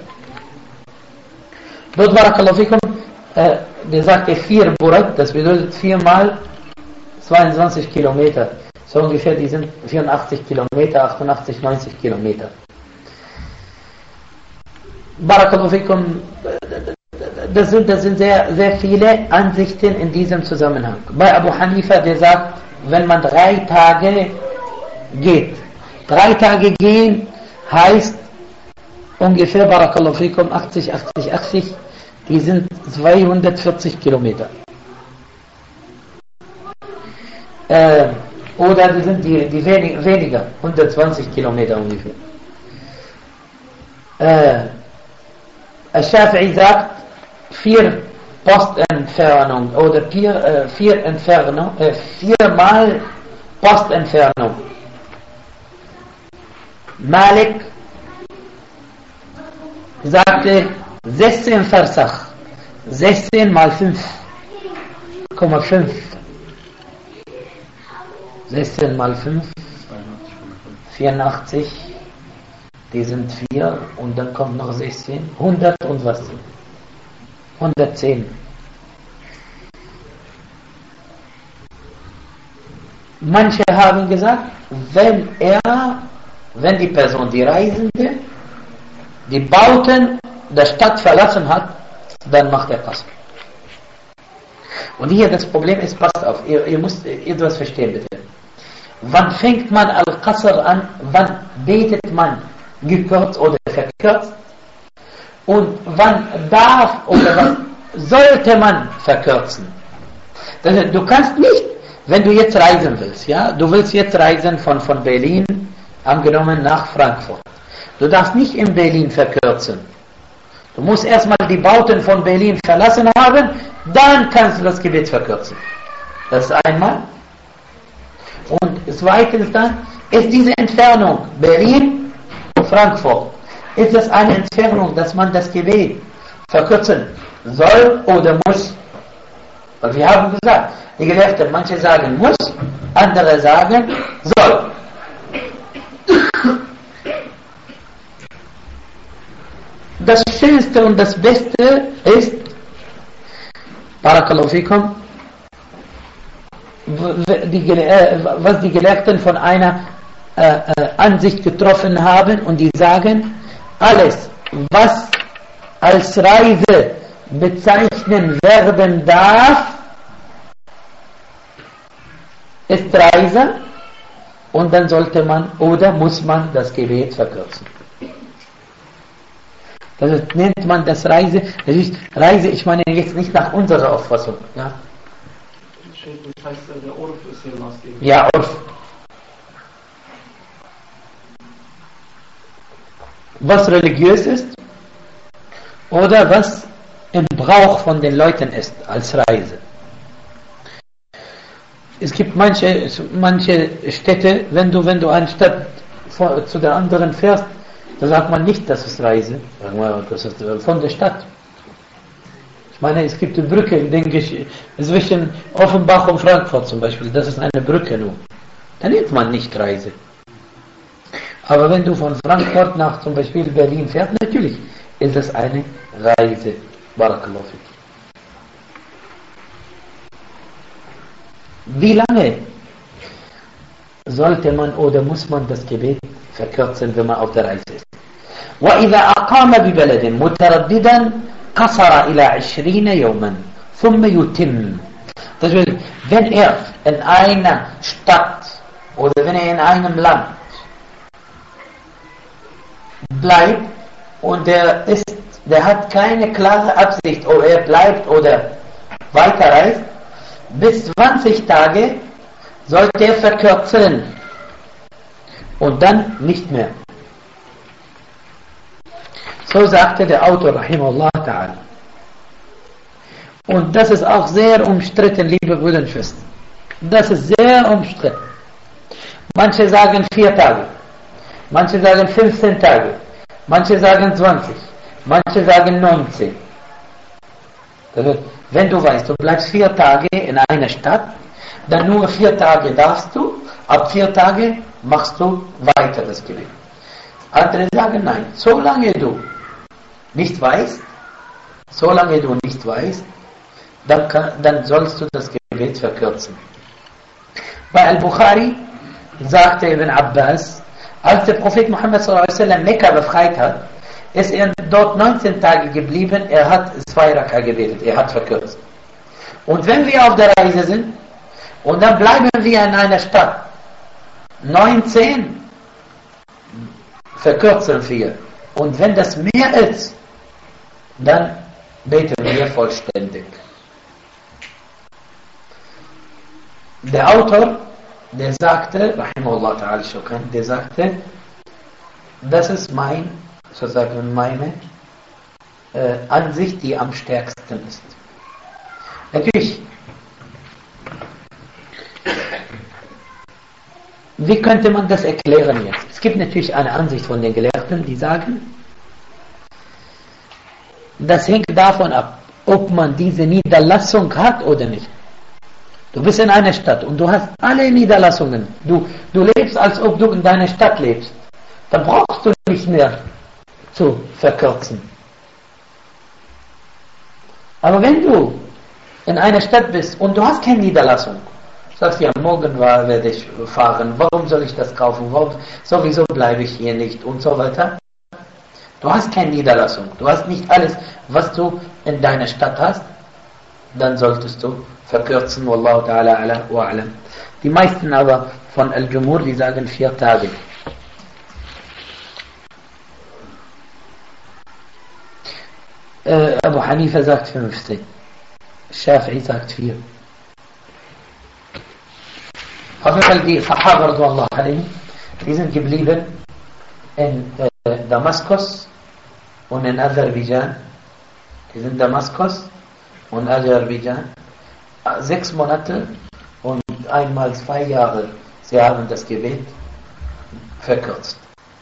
Dort Barakallahu fikum, der sagte 4 Burad, das bedeutet 4 mal 22 Kilometer. So ungefähr, die sind 84 Kilometer, 88, 90 Kilometer. Barakallahu fikum, das sind sehr, sehr viele Ansichten in diesem Zusammenhang. Bei Abu Hanifa, der sagt, wenn man 3 Tage geht. 3 Tage gehen heißt ungefähr, Barakallahu fikum, 80, die sind 240 Kilometer. Oder die sind die weniger, 120 Kilometer ungefähr. Al-Shafi'i sagt 4 Postentfernung oder 4 mal Postentfernung. Malik sagte 16 Farsakh, 16 mal 5,5. 16 mal 5, 84, die sind 4 und dann kommt noch 16, 100 und was? 110. Manche haben gesagt, wenn die Person, die Reisende, die Bauten der Stadt verlassen hat, dann macht er Qasr. Und hier das Problem ist, passt auf, ihr müsst etwas verstehen bitte. Wann fängt man Al-Qasr an? Wann betet man gekürzt oder verkürzt? Und wann darf oder wann sollte man verkürzen? Du kannst nicht, wenn du jetzt reisen willst, ja, du willst jetzt reisen von Berlin, angenommen nach Frankfurt. Du darfst nicht in Berlin verkürzen. Du musst erstmal die Bauten von Berlin verlassen haben, dann kannst du das Gebet verkürzen. Das ist einmal. Und zweitens dann, ist diese Entfernung Berlin-Frankfurt, ist es eine Entfernung, dass man das Gebet verkürzen soll oder muss? Weil wir haben gesagt, die Gelehrten, manche sagen muss, andere sagen soll. Das Schönste und das Beste ist, Barakallahu fikum, was die Gelehrten von einer Ansicht getroffen haben und die sagen, alles, was als Reise bezeichnen werden darf, ist Reise und dann sollte man oder muss man das Gebet verkürzen. Das nennt man das Reise. Das ist Reise, ich meine jetzt nicht nach unserer Auffassung. Ja, Das heißt, der Urf ist hier maßgeblich. ja, Urf. Was religiös ist oder was im Brauch von den Leuten ist als Reise. Es gibt manche Städte, wenn du eine Stadt zu der anderen fährst, da sagt man nicht, das ist Reise, das ist von der Stadt. Ich meine, es gibt eine Brücke, denke ich, zwischen Offenbach und Frankfurt zum Beispiel, das ist eine Brücke nur. Da nennt man nicht Reise. Aber wenn du von Frankfurt nach zum Beispiel Berlin fährst, natürlich ist es eine Reise. Barakallahu fik. Wie lange sollte man oder muss man das Gebet verkürzen, wenn man auf der Reise ist? وَإِذَا أَقَامَ بِبَلَدٍ مُتَرَدِّدًا قَصَرَ إِلَى 20 يَوْمًا ثُمَّ يُتِمُّ. Das will, wenn er in einer Stadt oder wenn er in einem Land bleibt und der hat keine klare Absicht, ob er bleibt oder weiterreist, bis 20 Tage sollte er verkürzen und dann nicht mehr. So sagte der Autor Rahimahullah Ta'ala. Und das ist auch sehr umstritten, liebe Brüder und Schwestern. Das ist sehr umstritten. Manche sagen 4 Tage, manche sagen 15 Tage, manche sagen 20, manche sagen 19. Wenn du weißt, du bleibst 4 Tage in einer Stadt, dann nur 4 Tage darfst du, ab 4 Tage machst du weiter das Gebet. Andere sagen nein, solange du nicht weißt, dann sollst du das Gebet verkürzen. Bei Al-Bukhari sagte Ibn Abbas, als der Prophet Muhammad s.a.w. Mekka befreit hat, ist er dort 19 Tage geblieben, er hat 2 Raka gebetet, er hat verkürzt. Und wenn wir auf der Reise sind, und dann bleiben wir in einer Stadt, 19 verkürzen wir. Und wenn das mehr ist, dann beten wir vollständig. Der Autor, der sagte, Rahimahullah ta'ala shukran, der sagte, das ist meine Ansicht, die am stärksten ist. Natürlich, wie könnte man das erklären jetzt? Es gibt natürlich eine Ansicht von den Gelehrten, die sagen, das hängt davon ab, ob man diese Niederlassung hat oder nicht. Du bist in einer Stadt und du hast alle Niederlassungen. Du lebst, als ob du in deiner Stadt lebst. Dann brauchst du nicht mehr zu verkürzen. Aber wenn du in einer Stadt bist und du hast keine Niederlassung, sagst ja, morgen werde ich fahren, warum soll ich das kaufen, sowieso bleibe ich hier nicht und so weiter. Du hast keine Niederlassung, du hast nicht alles, was du in deiner Stadt hast, dann solltest du verkürzen, Wallahu ta'ala ala wa alam. Die meisten aber von Al-Jumhur, die sagen 4 Tage. Abu Hanifa sagt 15. Shafi'i sagt 4. Auf jeden Fall die Sahaba radhiyallahu anhum, die sind geblieben in Damaskus und in Aserbaidschan. Die sind Damaskus und Aserbaidschan. 6 Monate und einmal 2 Jahre. Sie haben das Gebet verkürzt.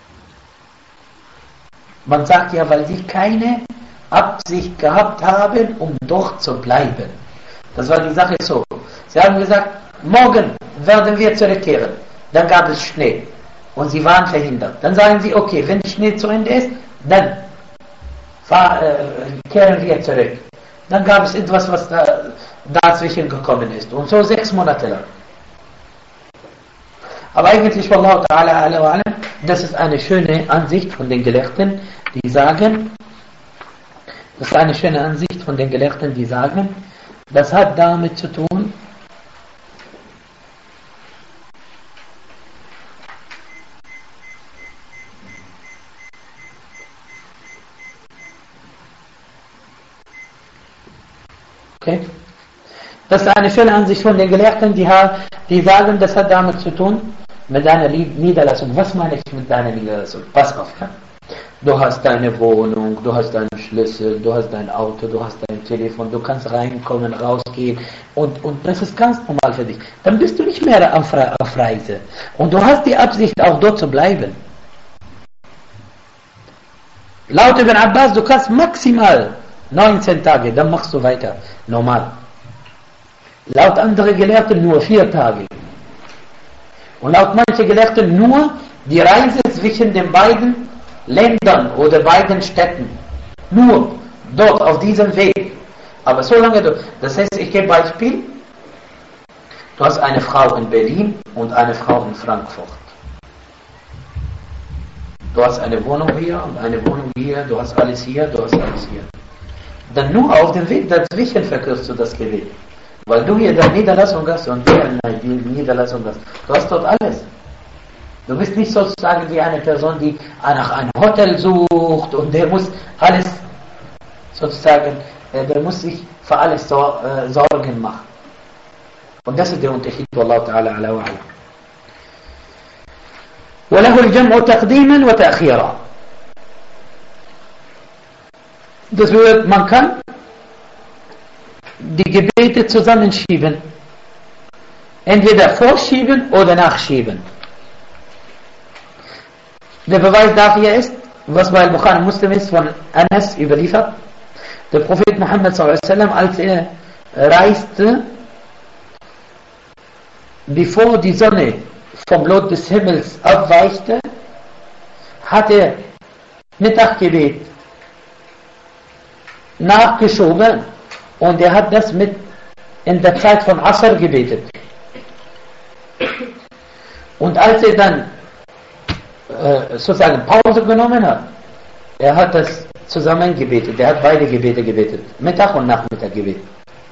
Man sagt ja, weil sie keine Absicht gehabt haben, um dort zu bleiben. Das war die Sache so. Sie haben gesagt, morgen werden wir zurückkehren. Dann gab es Schnee und sie waren verhindert. Dann sagen sie, okay, wenn der Schnee zu Ende ist, dann kehren wir zurück. Dann gab es etwas, was dazwischen gekommen ist. Und so 6 Monate lang. Aber eigentlich, Wallahu ta'ala ala wa alam, das ist eine schöne Ansicht von den Gelehrten, die sagen, das hat damit zu tun, Das ist eine Fehlansicht von den Gelehrten, die sagen, das hat damit zu tun, mit deiner Niederlassung. Was meine ich mit deiner Niederlassung? Pass auf, ja? Du hast deine Wohnung, du hast deinen Schlüssel, du hast dein Auto, du hast dein Telefon, du kannst reinkommen, rausgehen und das ist ganz normal für dich. Dann bist du nicht mehr auf Reise und du hast die Absicht, auch dort zu bleiben. Laut Ibn Abbas, du kannst maximal 19 Tage, dann machst du weiter, normal. Laut anderen Gelehrten nur 4 Tage. Und laut manchen Gelehrten nur die Reise zwischen den beiden Ländern oder beiden Städten. Nur dort auf diesem Weg. Aber solange du, das heißt, ich gebe Beispiel, du hast eine Frau in Berlin und eine Frau in Frankfurt. Du hast eine Wohnung hier und eine Wohnung hier, du hast alles hier, du hast alles hier. Dann nur auf dem Weg dazwischen verkürzt du das Gebet. Weil du hier deine Niederlassung hast und hier die Niederlassung hast. Du hast dort alles. Du bist nicht sozusagen wie eine Person, die nach einem Hotel sucht und der muss alles sozusagen, der muss sich für alles Sorgen machen. Und das ist der Unterschied, Wallahu ta'ala ala wa ala. وله الجمع تقديما وتأخيرا. Das bedeutet, man kann die Gebete zusammenschieben. Entweder vorschieben oder nachschieben. Der Beweis dafür ist, was bei Bukhari Muslim ist, von Anas überliefert. Der Prophet Muhammad s.a.w. als er reiste, bevor die Sonne vom Blut des Himmels abweichte, hat er Mittaggebet nachgeschoben und er hat das in der Zeit von Asr gebetet. Und als er dann sozusagen Pause genommen hat, er hat das zusammen gebetet, er hat beide Gebete gebetet, Mittag und Nachmittag gebetet.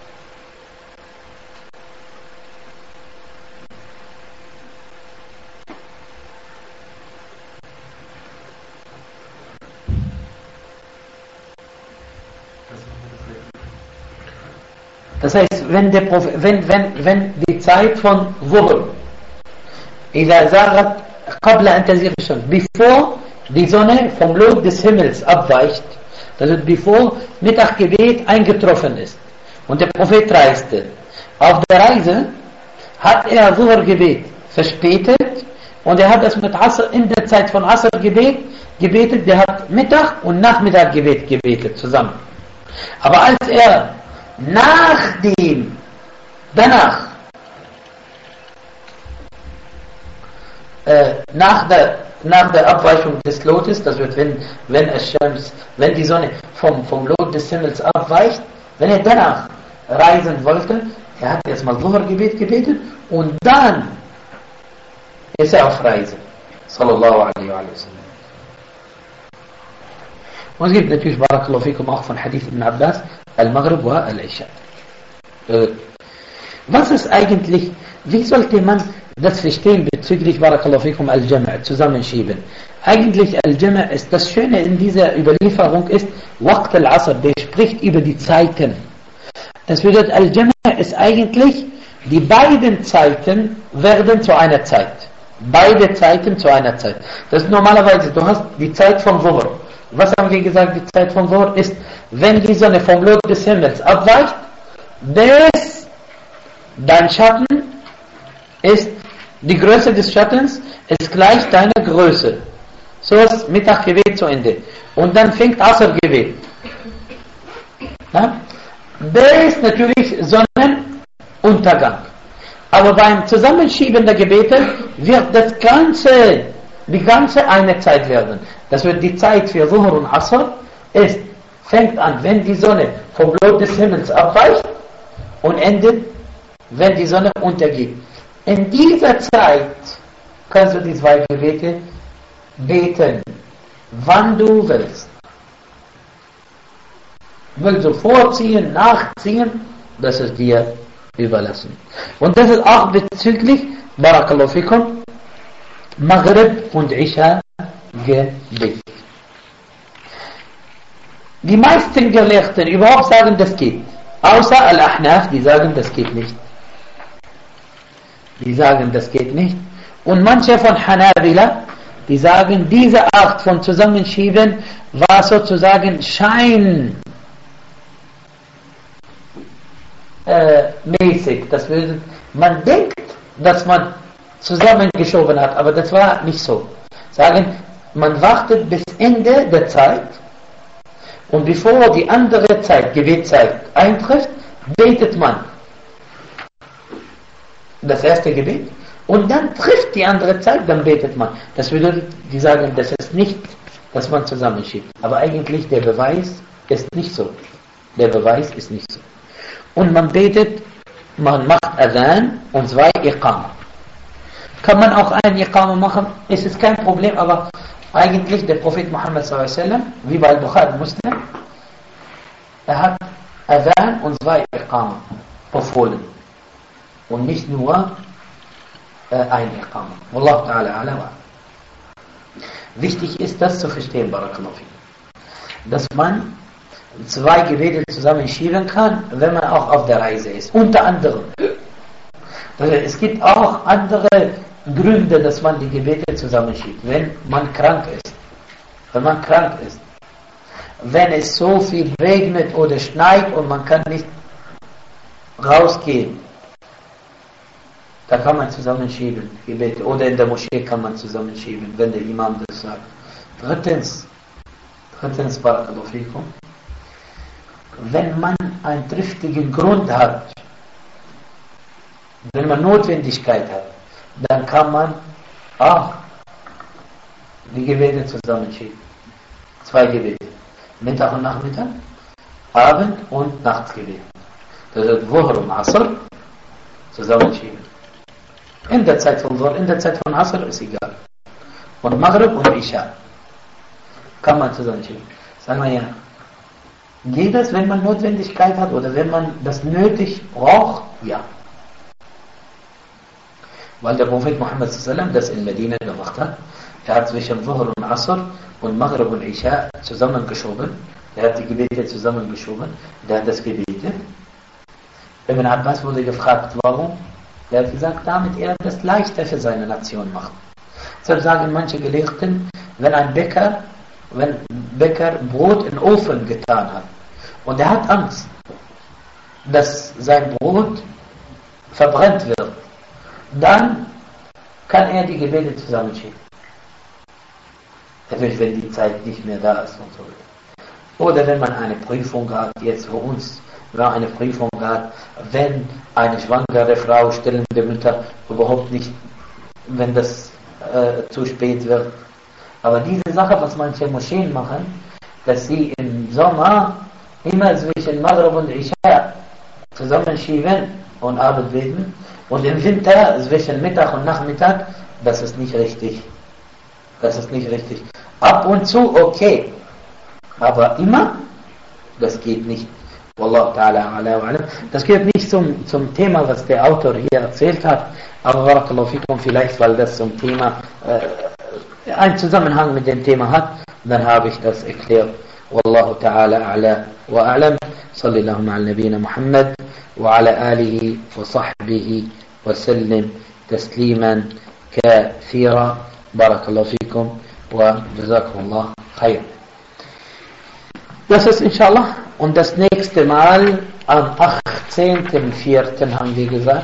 Das heißt, wenn die Zeit von Zuhr, إذا زاغت قبل أن تزيغ الشمس, bevor die Sonne vom Blut des Himmels abweicht, das heißt, bevor Mittaggebet eingetroffen ist und der Prophet reiste. Auf der Reise hat er Zuhr-Gebet verspätet und er hat das mit Asr, in der Zeit von Asr-Gebet gebetet, der hat Mittag- und Nachmittaggebet gebetet zusammen. Aber als er danach nach der Abweichung des Lotes, das wird, wenn die Sonne vom Lot des Himmels abweicht, wenn er danach reisen wollte, er hat erstmal Zuhr-Gebet gebetet und dann ist er auf Reise. Sallallahu alaihi wa sallam. Und es gibt natürlich, Barakallahu fikum, auch von Hadith ibn Abbas, Al-Maghrib wa Al-Isha. Was ist eigentlich, wie sollte man das verstehen bezüglich Barakallahu fikum Al-Jama', zusammenschieben? Eigentlich Al-Jama' ist, das Schöne in dieser Überlieferung ist, Waqt al-Asr, der spricht über die Zeiten. Das bedeutet, Al-Jama' ist eigentlich, die beiden Zeiten werden zu einer Zeit. Beide Zeiten zu einer Zeit. Das ist normalerweise, du hast die Zeit von Zuhr. Was haben wir gesagt, die Zeit von Zuhr ist, wenn die Sonne vom Blut des Himmels abweicht, dein Schatten ist, die Größe des Schattens ist gleich deiner Größe. So ist Mittaggebet zu Ende. Und dann fängt Asr-Gebet. Ja? Der ist natürlich Sonnenuntergang. Aber beim Zusammenschieben der Gebete wird die ganze eine Zeit werden. Das wird die Zeit für Zuhr und Asr fängt an, wenn die Sonne vom Blut des Himmels abweicht und endet, wenn die Sonne untergeht. In dieser Zeit kannst du die zwei Gebete beten, wann du willst. Willst du vorziehen, nachziehen, das ist dir überlassen. Und das ist auch bezüglich Barakallahu fikum Maghrib und Isha Gebet. Die meisten Gelehrten überhaupt sagen, das geht. Außer Al-Ahnaf, die sagen, das geht nicht. Die sagen, das geht nicht. Und manche von Hanabila, die sagen, diese Art von Zusammenschieben war sozusagen mäßig. Das bedeutet, man denkt, dass man zusammengeschoben hat, aber das war nicht so. Sagen, man wartet bis Ende der Zeit und bevor die andere Zeit, Gebetszeit, eintrifft, betet man das erste Gebet und dann trifft die andere Zeit, dann betet man. Das bedeutet, die sagen, das ist nicht, dass man zusammenschiebt. Aber eigentlich der Beweis ist nicht so. Der Beweis ist nicht so. Und man betet, man macht Adhan und 2 Iqama. Kann man auch ein Iqama machen, es ist kein Problem, aber eigentlich der Prophet Muhammad s.a.w., wie bei Bukhari Muslim, er hat Adhan und 2 Iqama befohlen. Und nicht nur ein Iqama. Wallahu ta'ala ala. Wichtig ist das zu verstehen, Barakallahu fi, dass man 2 Gebete zusammenschieben kann, wenn man auch auf der Reise ist. Unter anderem. Es gibt auch andere Gründe, dass man die Gebete zusammenschiebt. Wenn man krank ist. Wenn man krank ist. Wenn es so viel regnet oder schneit und man kann nicht rausgehen. Da kann man zusammenschieben, Gebete. Oder in der Moschee kann man zusammenschieben, wenn der Imam das sagt. Drittens, Barakallahu fikum, wenn man einen triftigen Grund hat, wenn man Notwendigkeit hat, dann kann man auch die Gebete zusammenschieben. 2 Gebete. Mittag und Nachmittag, Abend und Nachtsgebet. Das ist Dhuhr und Asr zusammenschieben. In der Zeit von Dhuhr, in der Zeit von Asr ist egal. Und Maghrib und Isha kann man zusammenschieben. Sagen wir ja, geht das, wenn man Notwendigkeit hat oder wenn man das nötig braucht? Ja. Weil der Prophet Muhammad s.a.w. das in Medina gemacht hat. Er hat zwischen Dhuhr und Asr und Maghrib und Isha zusammengeschoben. Er hat die Gebete zusammengeschoben. Der hat das gebetet. Ibn Abbas wurde gefragt, warum? Er hat gesagt, damit er das leichter für seine Nation macht. Deshalb sagen manche Gelehrten, wenn Bäcker Brot in den Ofen getan hat und er hat Angst, dass sein Brot verbrennt wird, dann kann er die Gebete zusammenschieben. Natürlich, wenn die Zeit nicht mehr da ist und so. Oder wenn man eine Prüfung hat, jetzt für uns, wenn man eine Prüfung hat, wenn eine schwangere Frau, stillende Mütter überhaupt nicht, wenn das zu spät wird. Aber diese Sache, was manche Moscheen machen, dass sie im Sommer immer zwischen Maghrib und Isha zusammenschieben und Abend beten und im Winter zwischen Mittag und Nachmittag, das ist nicht richtig. Das ist nicht richtig. Ab und zu okay, aber immer, das geht nicht. Wallahu ta'ala ala wa alam. Das gehört nicht zum Thema, was der Autor hier erzählt hat, aber Barakallahu fikum, vielleicht, weil das zum Thema einen Zusammenhang mit dem Thema hat, dann habe ich das erklärt. Wallahu ta'ala ala wa alam. Sallallahu ala nabina Muhammad wa ala alihi wa sahbihi wa sallim tasliman kathira. Barakallahu fikum wa jazakumullah khair. Das ist inshallah. Und das nächste Mal am 18.04. haben wir gesagt.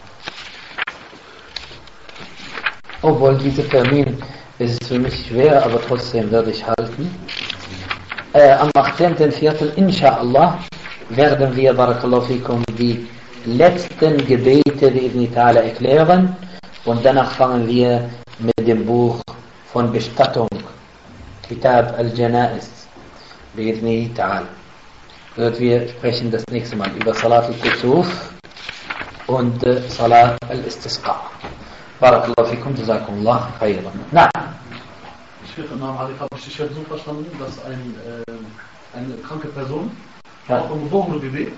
Obwohl dieser Termin ist für mich schwer, aber trotzdem werde ich halten. Am 18.04. inshallah werden wir, Barakallahu fikum, die letzten Gebete bi'idhni ta'ala erklären und danach fangen wir mit dem Buch von Bestattung, Kitab al-Janaiz, bi'idhni ta'ala. Wir sprechen das nächste Mal über Salat al-Kusuf und Salat al-Istisqa. Barakallahu fikum, jazakumullah khairan. Na. Habe ich dich so verstanden, dass eine kranke Person auch im Dhuhr-Gebet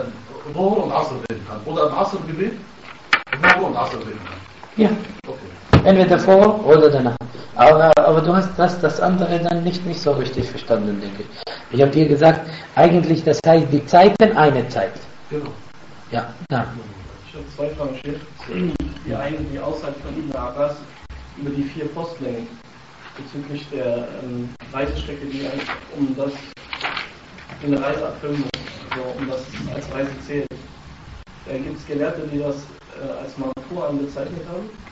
Dhuhr und Asr beten kann. Oder im Asr-Gebet Dhuhr und Asr beten kann. Ja. Okay. Entweder vor oder danach. Aber du hast das andere dann nicht so richtig verstanden, denke ich. Ich habe dir gesagt, eigentlich, das heißt, die Zeiten eine Zeit. Genau. Ja, ja. Ich habe zwei Fragen gestellt. Die eine, die Aussage von Ibn Abbas über die 4 Postlängen bezüglich der Reisestrecke, die um das eine Reise abfüllen muss, also um das als Reise zählt. Gibt es Gelehrte, die das als Marfu'an bezeichnet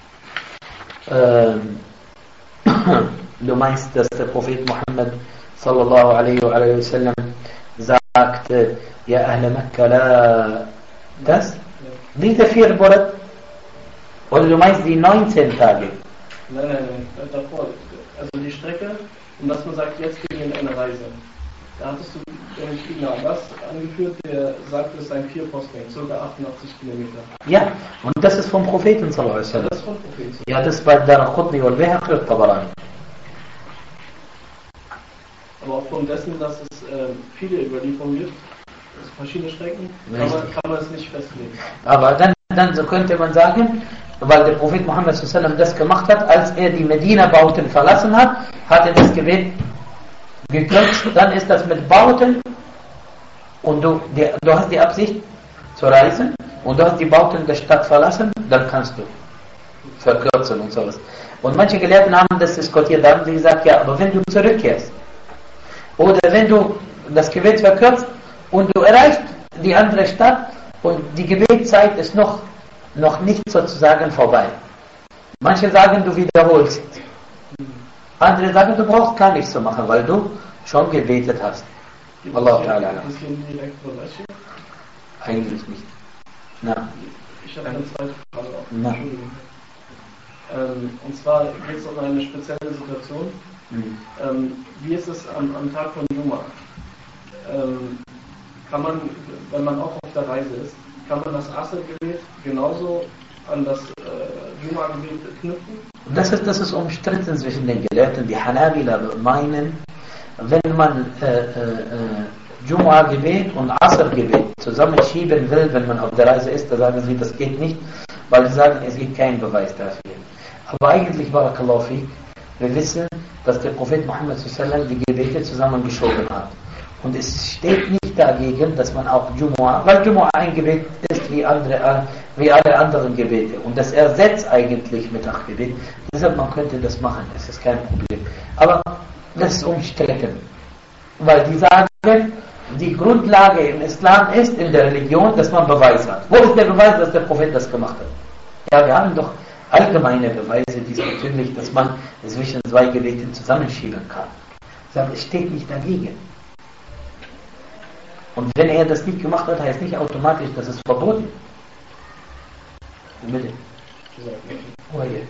haben? Du meinst, dass der Prophet Muhammad sallallahu alaihi wa sallam sagte, ja Ahle Mekka la das? Diese 4 Monate? Oder du meinst die 19 Tage? Nein, davor. Also die Strecke, um dass man sagt, jetzt gehen wir in eine Reise. Da hattest du Ibn Abbas angeführt, der sagt, es seien 4 Postlängen, ca. 88 Kilometer. Ja, und das ist vom Propheten sallallahu alaihi wa sallam. Das ist vom Propheten. Ja, das ist bei Daraqutni wal Bayhaqi und Tabarani. Aber aufgrund dessen, dass es viele Überlieferungen gibt, also verschiedene Strecken, kann man es nicht festlegen. Aber dann so könnte man sagen, weil der Prophet Muhammad sallallahu alaihi wa sallam das gemacht hat, als er die Medina-Bauten verlassen hat, hat er das Gebet gekürzt, dann ist das mit Bauten und du hast die Absicht zu reisen und du hast die Bauten der Stadt verlassen, dann kannst du verkürzen und sowas. Und manche Gelehrten haben das diskutiert, da haben sie gesagt, ja, aber wenn du zurückkehrst oder wenn du das Gebet verkürzt und du erreichst die andere Stadt und die Gebetszeit ist noch nicht sozusagen vorbei. Manche sagen, du wiederholst. Andere sagen, du brauchst gar nichts zu machen, weil du schon gebetet hast. Allah Ta'ala. Eigentlich nicht. Na. Ich habe eine zweite Frage auch. Na. Und zwar geht es um eine spezielle Situation. Wie ist es am Tag von Juma? Kann man, wenn man auch auf der Reise ist, kann man das Asr-Gebet genauso an das Juma-Gebet knüpfen? Das ist umstritten zwischen den Gelehrten. Die Hanabila meinen, wenn man Jumu'ah-Gebet und Asr-Gebet zusammenschieben will, wenn man auf der Reise ist, da sagen sie, das geht nicht, weil sie sagen, es gibt keinen Beweis dafür. Aber eigentlich, Barakallahu fiqh, wir wissen, dass der Prophet Muhammad sallallahu alaihi wa sallam die Gebete zusammengeschoben hat. Und es steht nicht dagegen, dass man auch Jumu'ah, weil Jumu'ah ein Gebet ist wie alle anderen Gebete. Und das ersetzt eigentlich Mittaggebet. Deshalb, man könnte das machen, das ist kein Problem. Aber das ist umstritten. Weil die sagen, die Grundlage im Islam ist, in der Religion, dass man Beweis hat. Wo ist der Beweis, dass der Prophet das gemacht hat? Ja, wir haben doch allgemeine Beweise diesbezüglich, dass man zwischen 2 Gebeten zusammenschieben kann. Es steht nicht dagegen. Und wenn er das nicht gemacht hat, heißt nicht automatisch, dass es verboten ist. Bitte. Oh, yeah.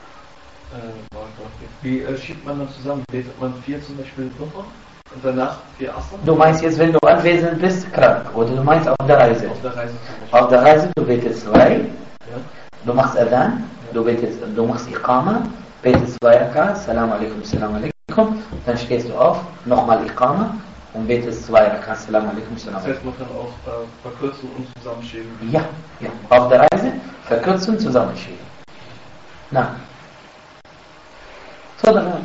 Wie schiebt man dann zusammen? Betet man 4 zum Beispiel Dhuhr und danach 4 Asr? Du meinst jetzt, wenn du anwesend bist, krank, oder du meinst auf der Reise? Auf der Reise zum Beispiel. Auf der Reise, du betest 2, Ja. du machst Adhan, du machst Iqama, betest 2 Rakat, Salam alaikum, dann stehst du auf, nochmal Iqama und betest 2 Rakat, Salam alaikum, Salam Das heißt, man kann auch verkürzen und zusammenschieben. Ja, auf der Reise verkürzen, zusammenschieben. Na. So, dann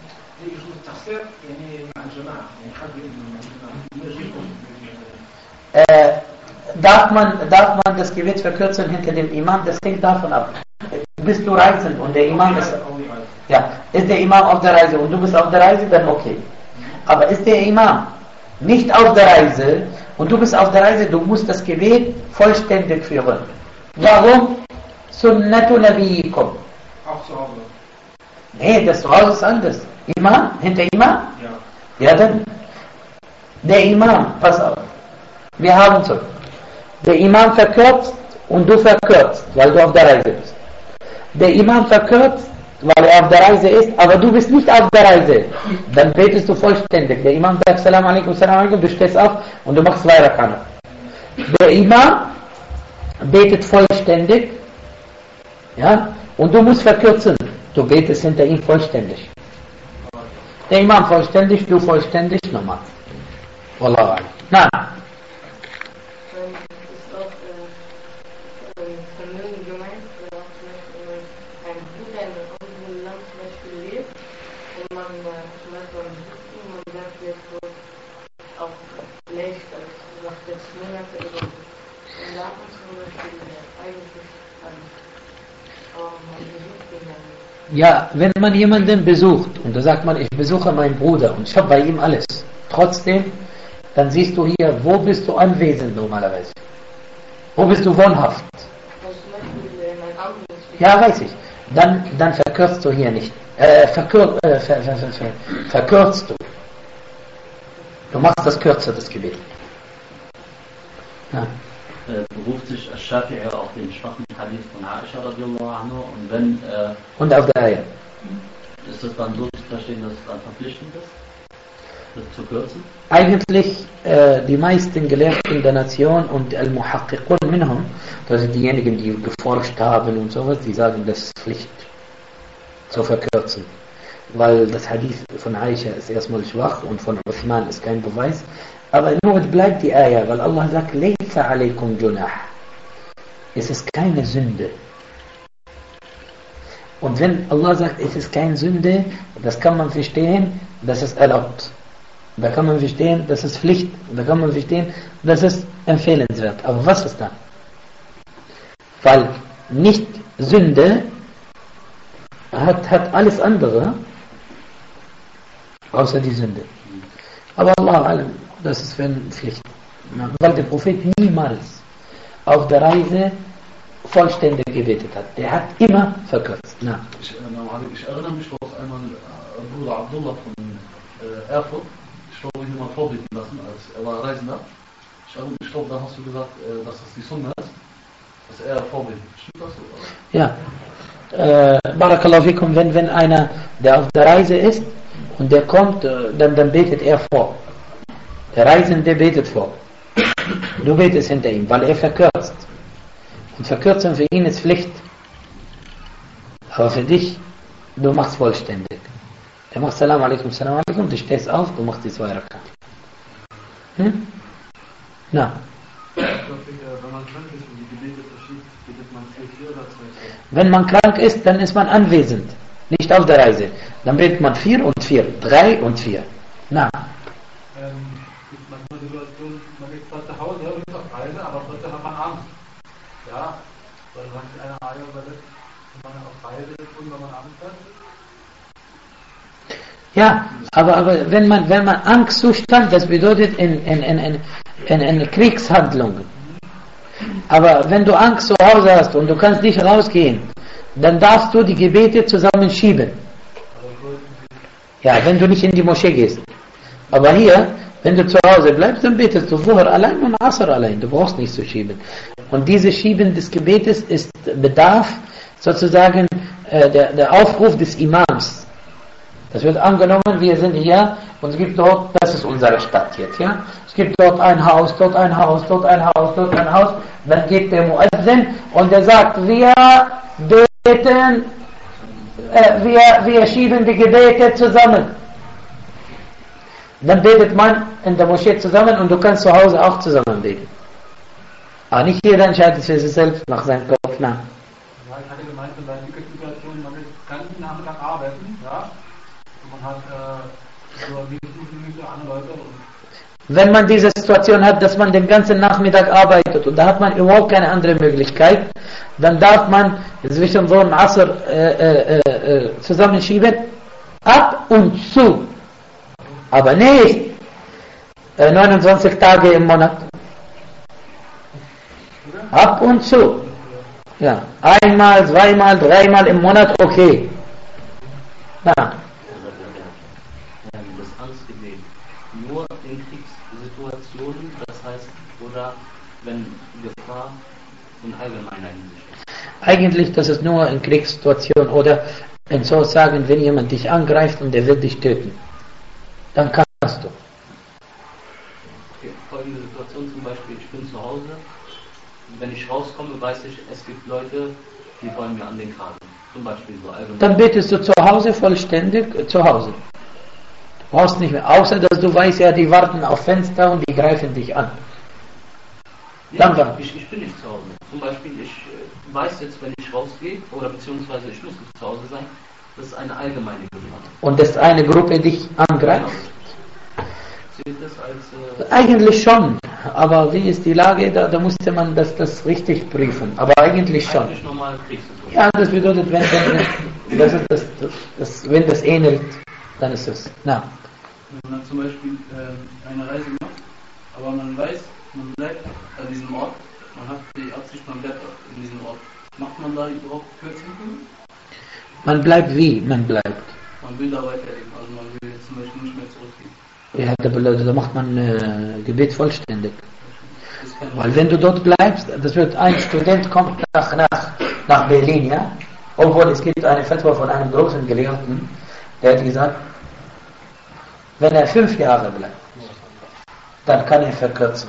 darf man das Gebet verkürzen hinter dem Imam? Das hängt davon ab. Bist du reisend und der Imam ist... Ja, ist der Imam auf der Reise und du bist auf der Reise, dann okay. Aber ist der Imam nicht auf der Reise und du bist auf der Reise, du musst das Gebet vollständig führen. Warum? Sunnatu Nabiyikum. Auch zu Hause. Nee, das zu Hause ist anders. Imam? Hinter Imam? Ja. Ja, dann. Der Imam, pass auf. Wir haben so. Der Imam verkürzt und du verkürzt, weil du auf der Reise bist. Der Imam verkürzt, weil er auf der Reise ist, aber du bist nicht auf der Reise. Dann betest du vollständig. Der Imam sagt Salam alaikum, du stehst auf und du machst 2 Rakat. Der Imam betet vollständig, ja, und du musst verkürzen. Du betest hinter ihm vollständig. Der Imam vollständig, du vollständig, nochmal. Wallahu a'lam. Na. Ist auch Vermögen gemeint, oder auch zum Beispiel ein Bruder in der Ja, wenn man jemanden besucht und da sagt man, ich besuche meinen Bruder und ich habe bei ihm alles. Trotzdem, dann siehst du hier, wo bist du anwesend normalerweise? Wo bist du wohnhaft? Ja, weiß ich. Dann verkürzt du hier nicht. Verkürzt du. Du machst das kürzer, das Gebet. Ja. Beruft sich Al-Shafi'i auf den schwachen Hadith von Aisha radiallahu anhu Und auf der Reihe. Ist es dann so zu verstehen, dass es dann verpflichtend ist, das zu kürzen? Eigentlich die meisten Gelehrten der Nation und Al-Muhaqqiqun minhum, das sind diejenigen, die geforscht haben und sowas, die sagen, das ist Pflicht zu verkürzen. Weil das Hadith von Aisha ist erstmal schwach und von Uthman ist kein Beweis. Aber nur bleibt die Ayah, weil Allah sagt, Laysa alaykum junah. Es ist keine Sünde. Und wenn Allah sagt, es ist keine Sünde, das kann man verstehen, das ist erlaubt. Da kann man verstehen, das ist Pflicht. Da kann man verstehen, das ist empfehlenswert. Aber was ist dann? Weil nicht Sünde hat alles andere, außer die Sünde. Aber Allah, das ist für eine Pflicht. Weil der Prophet niemals auf der Reise vollständig gebetet hat. Der hat immer verkürzt. Ich erinnere mich, dass einmal Bruder Abdullah von Erfurt, ich glaube, ihn mal vorbeten lassen, als er war Reisender. Ich glaube, da hast du gesagt, dass das die Sunna ist, dass er vorbetet. Stimmt das so? Ja. Barakallahu fikum, wenn einer, der auf der Reise ist und der kommt, dann betet er vor. Der Reisende betet vor. Du betest hinter ihm, weil er verkürzt. Und verkürzen für ihn ist Pflicht. Aber für dich, du machst vollständig. Er macht Salam alaikum, du stehst auf, du machst die 2 Rakat. Na. Wenn man krank ist, dann ist man anwesend, nicht auf der Reise. Dann betet man 4 und 4, 3 und 4. Na. Gibt manchmal Situationen, man ist zwar zu Hause und ist auf Reise, aber trotzdem hat man Angst. Ja, weil manche eine Reihe übersetzt, wenn man auf Reise ist und wenn man Angst hat. Ja, aber wenn man Angstzustand, das bedeutet in Kriegshandlungen. Aber wenn du Angst zu Hause hast und du kannst nicht rausgehen, dann darfst du die Gebete zusammenschieben. Ja, wenn du nicht in die Moschee gehst. Aber hier, wenn du zu Hause bleibst, dann betest du Zuhr allein und Asr allein. Du brauchst nicht zu schieben. Und dieses Schieben des Gebetes bedarf sozusagen der Aufruf des Imams. Das wird angenommen, wir sind hier und es gibt dort, das ist unsere Stadt jetzt, ja. Es gibt dort ein Haus, dort ein Haus, dort ein Haus, dort ein Haus. Dann geht der Muezzin und der sagt, wir beten, wir schieben die Gebete zusammen. Dann betet man in der Moschee zusammen und du kannst zu Hause auch zusammen beten. Aber nicht jeder entscheidet für sich selbst nach seinem Kopf nach. Ja, ich hatte gemeint, in solchen Situationen, man ist den ganzen Nachmittag arbeiten, ja. Man hat so andere Leute. Wenn man diese Situation hat, dass man den ganzen Nachmittag arbeitet und da hat man überhaupt keine andere Möglichkeit, dann darf man zwischen so einem Asr zusammenschieben, ab und zu. Aber nicht 29 Tage im Monat. Ab und zu. Ja, einmal, zweimal, dreimal im Monat, okay. Ja. Das Angstgebet nur in Kriegssituationen, das heißt, oder wenn Gefahr in allgemeiner Hinsicht ist? Eigentlich, das ist nur in Kriegssituationen oder in so sagen, wenn jemand dich angreift und der will dich töten. Dann kannst du. Okay, folgende Situation zum Beispiel, ich bin zu Hause, wenn ich rauskomme, weiß ich, es gibt Leute, die wollen mir an den Kragen. Zum Beispiel so allgemein. Dann betest du zu Hause vollständig, zu Hause. Du brauchst nicht mehr, außer dass du weißt, ja, die warten auf Fenster und die greifen dich an. Ja, ich bin nicht zu Hause. Zum Beispiel, ich weiß jetzt, wenn ich rausgehe, oder beziehungsweise ich muss nicht zu Hause sein, das ist eine allgemeine Gefahr. Und dass eine Gruppe dich angreift? Zählt das als... Eigentlich schon. Aber wie ist die Lage? Da musste man das richtig prüfen. Aber eigentlich schon. Eigentlich normal kriegst du so. Ja, das bedeutet, wenn das ähnelt, dann ist es. Na. Wenn man zum Beispiel eine Reise macht, aber man weiß, man bleibt an diesem Ort, man hat die Absicht, man bleibt in diesem Ort. Macht man da überhaupt Kürzungen? Man bleibt wie? Man bleibt. Man will da weiterleben, also man will jetzt zum Beispiel nicht mehr zurückgehen. Ja, da macht man Gebet vollständig. Weil wenn du dort bleibst, das wird ein Student kommt nach Berlin, ja? Obwohl es gibt eine Fatwa von einem großen Gelehrten, der hat gesagt, wenn er 5 Jahre bleibt, dann kann er verkürzen.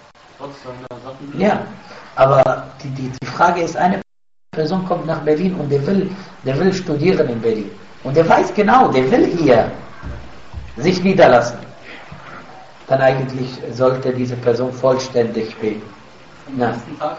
Ja, aber die Frage ist, eine Person kommt nach Berlin und der will studieren in Berlin. Und der weiß genau, der will hier sich niederlassen. Dann eigentlich sollte diese Person vollständig beten. Ja.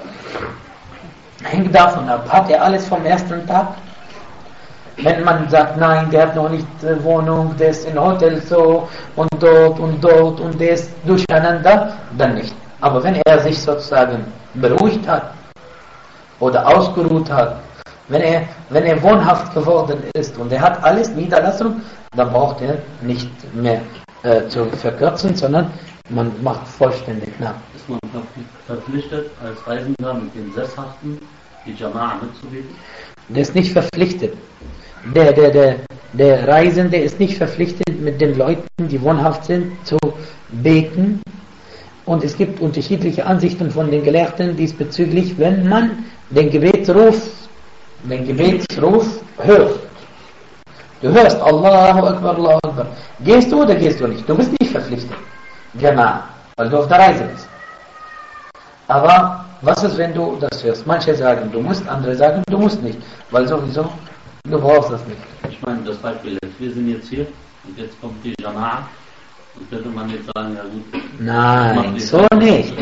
Hängt davon ab. Hat er alles vom ersten Tag? Wenn man sagt, nein, der hat noch nicht Wohnung, der ist in Hotel so und dort und der ist durcheinander, dann nicht. Aber wenn er sich sozusagen beruhigt hat oder ausgeruht hat, wenn er wohnhaft geworden ist und er hat alles Niederlassung, dann braucht er nicht mehr zu verkürzen, sondern man macht vollständig nach. Ist man verpflichtet, als Reisender mit den Sesshaften die Jama'a mitzubeten? Der ist nicht verpflichtet. Der Reisende ist nicht verpflichtet, mit den Leuten, die wohnhaft sind, zu beten. Und es gibt unterschiedliche Ansichten von den Gelehrten diesbezüglich, wenn man den Gebetsruf hört. Du hörst Allahu Akbar, Allahu Akbar. Gehst du oder gehst du nicht? Du bist nicht verpflichtet. Jama'a, weil du auf der Reise bist. Aber was ist, wenn du das hörst? Manche sagen, du musst, andere sagen, du musst nicht. Weil sowieso, du brauchst das nicht. Ich meine, das Beispiel jetzt, wir sind jetzt hier und jetzt kommt die Jama'a und könnte man jetzt sagen, ja gut. Nein, so nicht.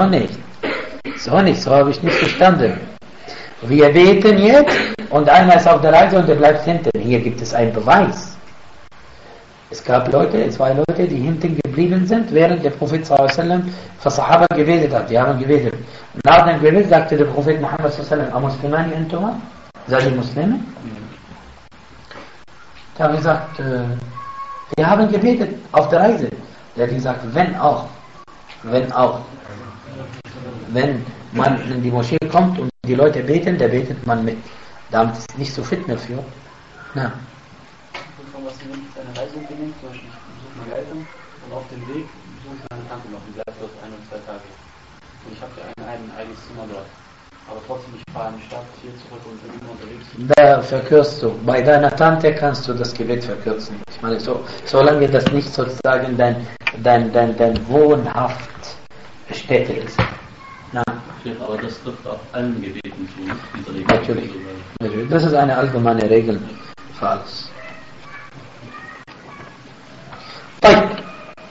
So habe ich nicht verstanden. Wir beten jetzt und einer ist auf der Reise und der bleibt hinten. Hier gibt es einen Beweis. Es gab zwei Leute, die hinten geblieben sind, während der Prophet s.a.w. für Sahaba gebetet hat. Die haben gebetet. Nach dem Gebet sagte der Prophet Muhammad s.a.w. Amuslimani entuma? Seid ihr Muslime? Da haben gesagt, wir haben gebetet auf der Reise. Der hat gesagt, wenn man in die Moschee kommt und die Leute beten, da betet man mit. Damit ist nicht so Fitne für. Na. Von was wenn ich eine Reise unternehme, zum Beispiel ich besuche meine Eltern und auf dem Weg besuche ich meine Tante noch und bleibe dort 1 und 2 Tage. Und ich habe ja ein eigenes Zimmer dort. Aber trotzdem, ich fahre in die Stadt hier zurück und bin immer unterwegs. Da verkürzt du. Bei deiner Tante kannst du das Gebet verkürzen. Ich meine, solange das nicht sozusagen dein Wohnhaftstätte ist. Na. Aber das trifft auf allen Gebeten zu. Natürlich. Das ist eine allgemeine Regel für alles.